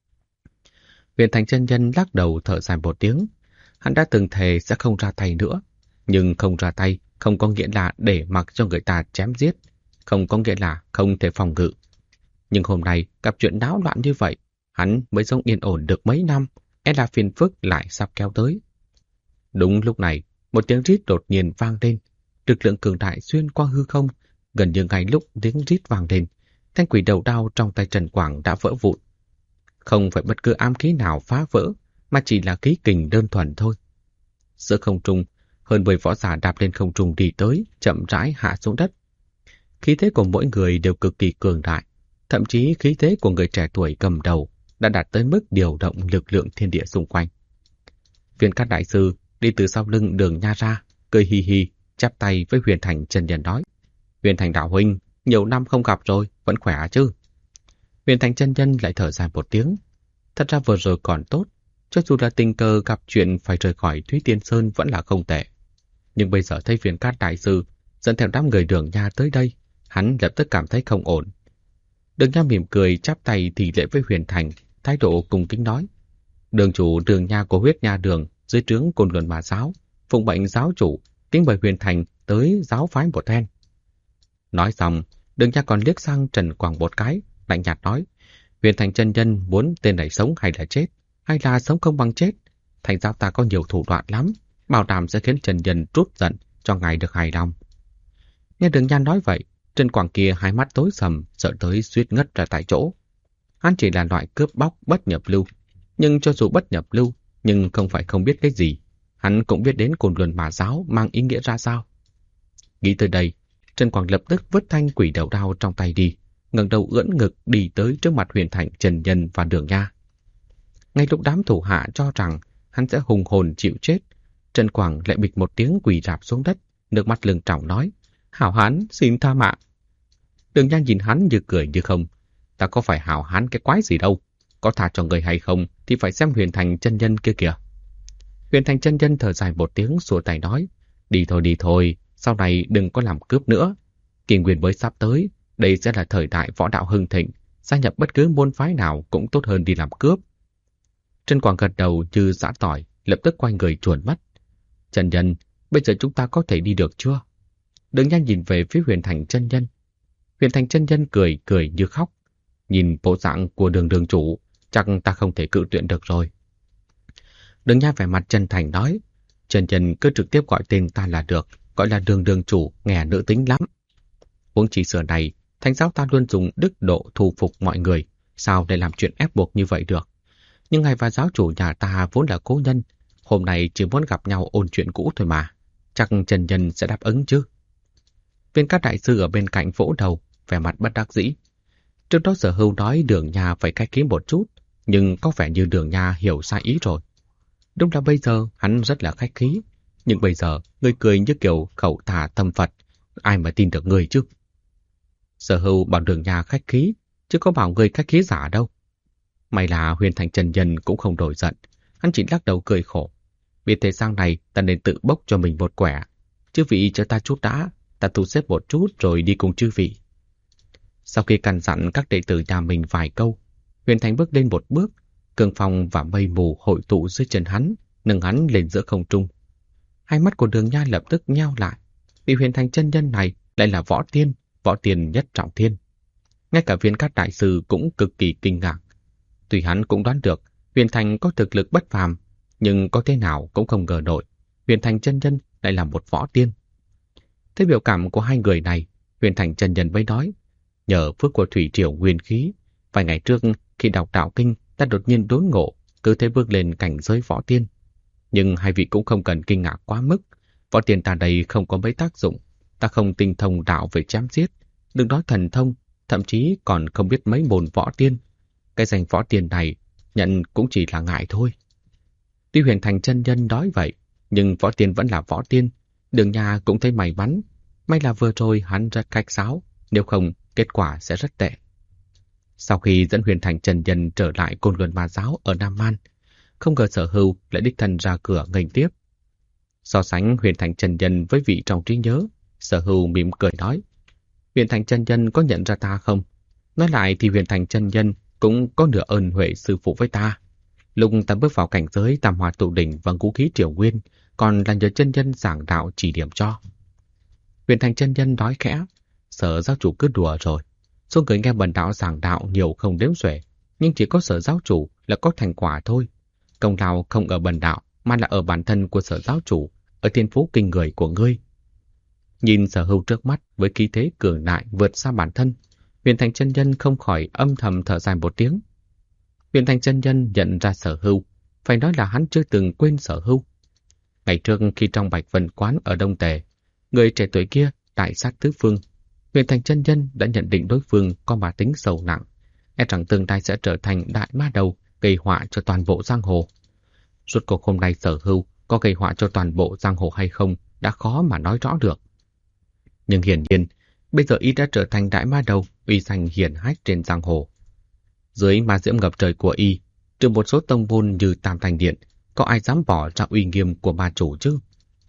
Huyền Thành chân nhân lắc đầu thở dài một tiếng. Hắn đã từng thề sẽ không ra tay nữa, nhưng không ra tay không có nghĩa là để mặc cho người ta chém giết, không có nghĩa là không thể phòng ngự. Nhưng hôm nay gặp chuyện náo loạn như vậy, hắn mới sống yên ổn được mấy năm, e là phiền phức lại sắp kéo tới. Đúng lúc này, một tiếng rít đột nhiên vang lên, lực lượng cường đại xuyên qua hư không, gần như ngay lúc tiếng rít vang lên, thanh quỷ đầu đao trong tay Trần Quảng đã vỡ vụn. Không phải bất cứ ám khí nào phá vỡ, mà chỉ là khí kình đơn thuần thôi. Giữa không trung, hơn 10 võ giả đạp lên không trung đi tới, chậm rãi hạ xuống đất. Khí thế của mỗi người đều cực kỳ cường đại, thậm chí khí thế của người trẻ tuổi cầm đầu đã đạt tới mức điều động lực lượng thiên địa xung quanh. Viên Cát đại sư đi từ sau lưng Đường Nha ra, cười hi hi, chắp tay với Huyền Thành chân nhân nói: Huyền Thành đạo huynh, nhiều năm không gặp rồi, vẫn khỏe chứ? Huyền Thành chân nhân lại thở dài một tiếng. Thật ra vừa rồi còn tốt, cho dù là tình cờ gặp chuyện phải rời khỏi Thúy Tiên Sơn vẫn là không tệ. Nhưng bây giờ thấy Viên Cát đại sư dẫn theo đám người Đường Nha tới đây, hắn lập tức cảm thấy không ổn. Đường Nha mỉm cười chắp tay thì lễ với Huyền Thành, thái độ cung kính nói: Đường chủ Đường Nha của Huyết Nha Đường dưới trướng Côn Luân Ma giáo, phụng mệnh giáo chủ, kính mời Huyền Thành tới giáo phái một phen. Nói xong, Đường Nha còn liếc sang Trần Quảng một cái, lạnh nhạt nói: Huyền Thành chân nhân muốn tên này sống hay là chết, hay là sống không bằng chết? Thành giáo ta có nhiều thủ đoạn lắm, bảo đảm sẽ khiến Trần nhân trút giận cho ngài được hài lòng. Nghe Đường Nha nói vậy, Trần Quảng kia hai mắt tối sầm, sợ tới suýt ngất ra tại chỗ. Hắn chỉ là loại cướp bóc bất nhập lưu, nhưng cho dù bất nhập lưu, nhưng không phải không biết cái gì, hắn cũng biết đến Côn Luân Ma giáo mang ý nghĩa ra sao. Nghĩ tới đây, Trần Quảng lập tức vứt thanh quỷ đầu đao trong tay đi, ngẩng đầu ưỡn ngực đi tới trước mặt Huyền Thành Trần Nhân và Đường Nha. Ngay lúc đám thủ hạ cho rằng hắn sẽ hùng hồn chịu chết, Trần Quảng lại bịch một tiếng quỳ rạp xuống đất, nước mắt lưng tròng nói: Hảo hán xin tha mạng. Đường Nha nhìn hắn như cười như không: Ta có phải hảo hán cái quái gì đâu, có tha cho người hay không thì phải xem Huyền Thành chân nhân kia kìa. Huyền Thành chân nhân thở dài một tiếng, xua tay nói: đi thôi, sau này đừng có làm cướp nữa. Kỷ nguyên mới sắp tới, đây sẽ là thời đại võ đạo hưng thịnh, gia nhập bất cứ môn phái nào cũng tốt hơn đi làm cướp. Trần Quảng gật đầu như giã tỏi, lập tức quay người chuồn mất. Chân nhân, bây giờ chúng ta có thể đi được chưa? Đường Nha nhìn về phía Huyền Thành chân nhân. Huyền Thành chân nhân cười như khóc. Nhìn bộ dạng của Đường chủ, chắc ta không thể cự tuyệt được rồi. Đường Nha vẻ mặt chân thành nói: Chân nhân cứ trực tiếp gọi tên ta là được, gọi là Đường chủ, nghe nữ tính lắm. Huống chi xưa này, Thánh giáo ta luôn dùng đức độ thu phục mọi người, sao để làm chuyện ép buộc như vậy được? Nhưng ngài và giáo chủ nhà ta vốn là cố nhân, hôm nay chỉ muốn gặp nhau ôn chuyện cũ thôi mà, chắc chân nhân sẽ đáp ứng chứ? Viên Cát đại sư ở bên cạnh vỗ đầu, vẻ mặt bất đắc dĩ. Trước đó Sở Hưu nói Đường Nha phải khách khí một chút, nhưng có vẻ như Đường Nha hiểu sai ý rồi. Đúng là bây giờ hắn rất là khách khí, nhưng bây giờ người cười như kiểu khẩu thả tâm Phật, ai mà tin được người chứ? Sở Hưu bảo Đường Nha khách khí, chứ có bảo người khách khí giả đâu. May là Huyền Thành chân nhân cũng không đổi giận, hắn chỉ lắc đầu cười khổ. Biết thế sang này ta nên tự bốc cho mình một quẻ. Chư vị cho ta chút đã, ta thu xếp một chút rồi đi cùng chư vị. Sau khi căn dặn các đệ tử nhà mình vài câu, Huyền Thành bước lên một bước, cường phong và mây mù hội tụ dưới chân hắn, nâng hắn lên giữa không trung. Hai mắt của Đường Nha lập tức nheo lại, vì Huyền Thành chân nhân này lại là võ tiên nhất trọng thiên. Ngay cả Viên Cát đại sư cũng cực kỳ kinh ngạc. Tuy hắn cũng đoán được Huyền Thành có thực lực bất phàm, nhưng có thế nào cũng không ngờ nổi Huyền Thành chân nhân lại là một võ tiên. Thế biểu cảm của hai người này, Huyền Thành chân nhân mới nói: Nhờ phước của thủy triều nguyên khí, vài ngày trước khi đọc đạo kinh, ta đột nhiên đốn ngộ, cứ thế bước lên cảnh giới võ tiên. Nhưng hai vị cũng không cần kinh ngạc quá mức. Võ tiên ta đây không có mấy tác dụng. Ta không tinh thông đạo về chém giết, đừng nói thần thông, thậm chí còn không biết mấy môn võ tiên. Cái danh võ tiên này nhận cũng chỉ là ngại thôi. Tuy Huyền Thành chân nhân nói vậy, nhưng võ tiên vẫn là võ tiên. Đường Nha cũng thấy may mắn. May là vừa rồi hắn rất khách sáo, nếu không kết quả sẽ rất tệ. Sau khi dẫn Huyền Thành chân nhân trở lại Côn Luân Ma Giáo ở Nam Man, không ngờ Sở Hưu lại đích thân ra cửa nghênh tiếp. So sánh Huyền Thành chân nhân với vị trong trí nhớ, Sở Hưu mỉm cười nói: Huyền Thành chân nhân có nhận ra ta không? Nói lại thì Huyền Thành chân nhân cũng có nửa ơn huệ sư phụ với ta. Lúc ta bước vào cảnh giới Tam Hoa Tụ Đỉnh và Ngũ Khí Triều Nguyên, còn là nhờ chân nhân giảng đạo chỉ điểm cho. Huyền Thành chân nhân nói khẽ: Sở giáo chủ cứ đùa rồi. Số người nghe bần đạo giảng đạo nhiều không đếm xuể, nhưng chỉ có Sở giáo chủ là có thành quả thôi. Công lao không ở bần đạo, mà là ở bản thân của Sở giáo chủ, ở thiên phú kinh người của ngươi. Nhìn Sở Hưu trước mắt với khí thế cường đại vượt xa bản thân, Huyền Thành chân nhân không khỏi âm thầm thở dài một tiếng. Huyền Thành chân nhân nhận ra Sở Hưu, phải nói là hắn chưa từng quên Sở Hưu. Ngày trước khi trong Bạch Vân Quán ở Đông Tề, người trẻ tuổi kia đại sát tứ phương, Huyền Thành chân nhân đã nhận định đối phương có bản tính sâu nặng, e rằng tương lai sẽ trở thành đại ma đầu gây họa cho toàn bộ giang hồ. Rốt cuộc hôm nay Sở Hưu có gây họa cho toàn bộ giang hồ hay không đã khó mà nói rõ được. Nhưng hiển nhiên, bây giờ y đã trở thành đại ma đầu uy danh hiển hách trên giang hồ. Dưới ma diễm ngập trời của y, trừ một số tông môn như Tam Thanh Điện, có ai dám bỏ ra uy nghiêm của ma chủ chứ?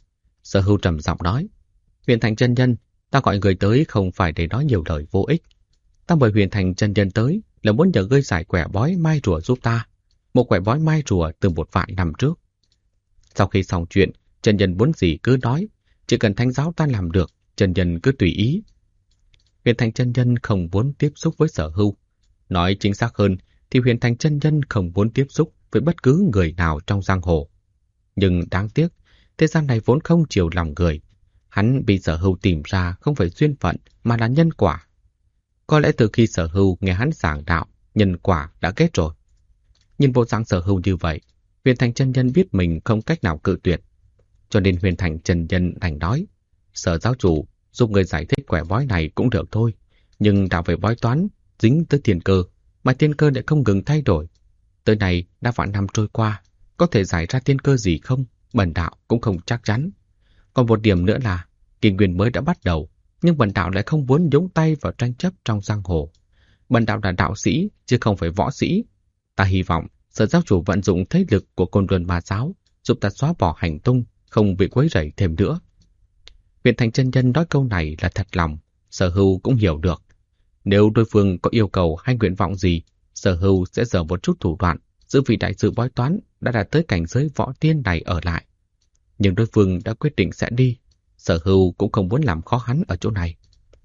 Sở Hưu trầm giọng nói: Huyền Thành chân nhân, ta gọi người tới không phải để nói nhiều lời vô ích. Ta mời Huyền Thành chân nhân tới là muốn nhờ ngươi giải quẻ bói mai rùa giúp ta. Một quẻ bói mai rùa từ 1 vạn năm trước. Sau khi xong chuyện, chân nhân muốn gì cứ nói, chỉ cần thánh giáo ta làm được, chân nhân cứ tùy ý. Huyền Thành chân nhân không muốn tiếp xúc với Sở Hưu. Nói chính xác hơn thì Huyền Thành chân nhân không muốn tiếp xúc với bất cứ người nào trong giang hồ. Nhưng đáng tiếc, thế gian này vốn không chiều lòng người. Hắn bị Sở Hưu tìm ra không phải duyên phận mà là nhân quả. Có lẽ từ khi Sở Hưu nghe hắn giảng đạo, nhân quả đã kết rồi. Nhìn bộ dáng Sở Hưu như vậy, Huyền Thành chân nhân biết mình không cách nào cự tuyệt. Cho nên Huyền Thành chân nhân đành nói: Sở giáo chủ giúp người giải thích quẻ bói này cũng được thôi, nhưng đạo về bói toán dính tới thiên cơ, mà thiên cơ lại không ngừng thay đổi. Tới này đã vạn năm trôi qua, có thể giải ra thiên cơ gì không, bần đạo cũng không chắc chắn. Còn một điểm nữa là kỷ nguyên mới đã bắt đầu, nhưng bần đạo lại không muốn nhúng tay vào tranh chấp trong giang hồ. Bần đạo là đạo sĩ chứ không phải võ sĩ. Ta hy vọng Sở giáo chủ vận dụng thế lực của Côn Luân Ma Giáo giúp ta xóa bỏ hành tung, không bị quấy rầy thêm nữa. Huyền Thành chân nhân nói câu này là thật lòng, Sở Hưu cũng hiểu được. Nếu đối phương có yêu cầu hay nguyện vọng gì, Sở Hưu sẽ dở một chút thủ đoạn giữ vị đại sư bói toán đã đạt tới cảnh giới võ tiên này ở lại. Nhưng đối phương đã quyết định sẽ đi, Sở Hưu cũng không muốn làm khó hắn ở chỗ này.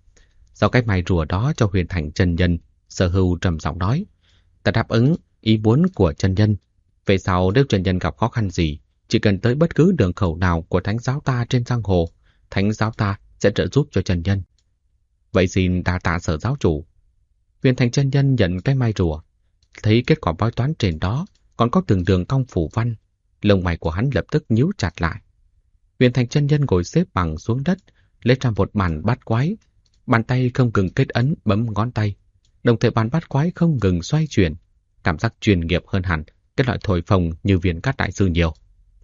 Sau cái mài rùa đó cho Huyền Thành chân nhân, Sở Hưu trầm giọng nói: Ta đáp ứng ý muốn của chân nhân. Về sau nếu chân nhân gặp khó khăn gì, chỉ cần tới bất cứ đường khẩu nào của thánh giáo ta trên giang hồ, thánh giáo ta sẽ trợ giúp cho chân nhân. Vậy xin đa tạ Sở giáo chủ. Huyền Thành chân nhân nhận cái mai rùa, thấy kết quả bói toán trên đó còn có từng đường cong phủ văn, lông mày của hắn lập tức nhíu chặt lại. Huyền Thành chân nhân ngồi xếp bằng xuống đất, lấy ra một bàn bát quái, bàn tay không ngừng kết ấn bấm ngón tay, đồng thời bàn bát quái không ngừng xoay chuyển, cảm giác chuyên nghiệp hơn hẳn cái loại thổi phồng như Viên Cát đại sư nhiều.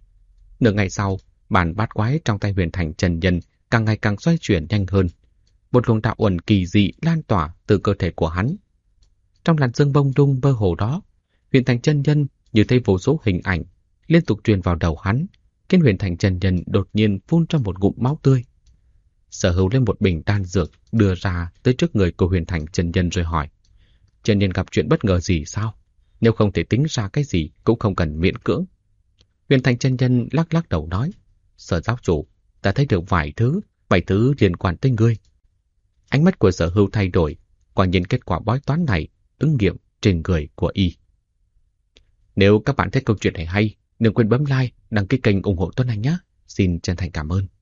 Nửa ngày sau, bàn bát quái trong tay Huyền Thành chân nhân càng ngày càng xoay chuyển nhanh hơn. Một luồng đạo uẩn kỳ dị lan tỏa từ cơ thể của hắn. Trong làn sương bông đung mơ hồ đó, Huyền Thành chân nhân như thấy vô số hình ảnh liên tục truyền vào đầu hắn, khiến Huyền Thành chân nhân đột nhiên phun ra một ngụm máu tươi. Sở Hưu lên một bình đan dược đưa ra tới trước người của Huyền Thành chân nhân rồi hỏi: Chân nhân gặp chuyện bất ngờ gì sao? Nếu không thể tính ra cái gì cũng không cần miễn cưỡng. Huyền Thành chân nhân lắc lắc đầu nói: Sở giáo chủ, ta thấy được vài thứ, 7 thứ liên quan tới ngươi. Ánh mắt của Sở Hưu thay đổi, quả nhiên kết quả bói toán này ứng nghiệm trên người của y. Nếu các bạn thấy câu chuyện này hay, đừng quên bấm like, đăng ký kênh ủng hộ Tuấn Anh nhé. Xin chân thành cảm ơn.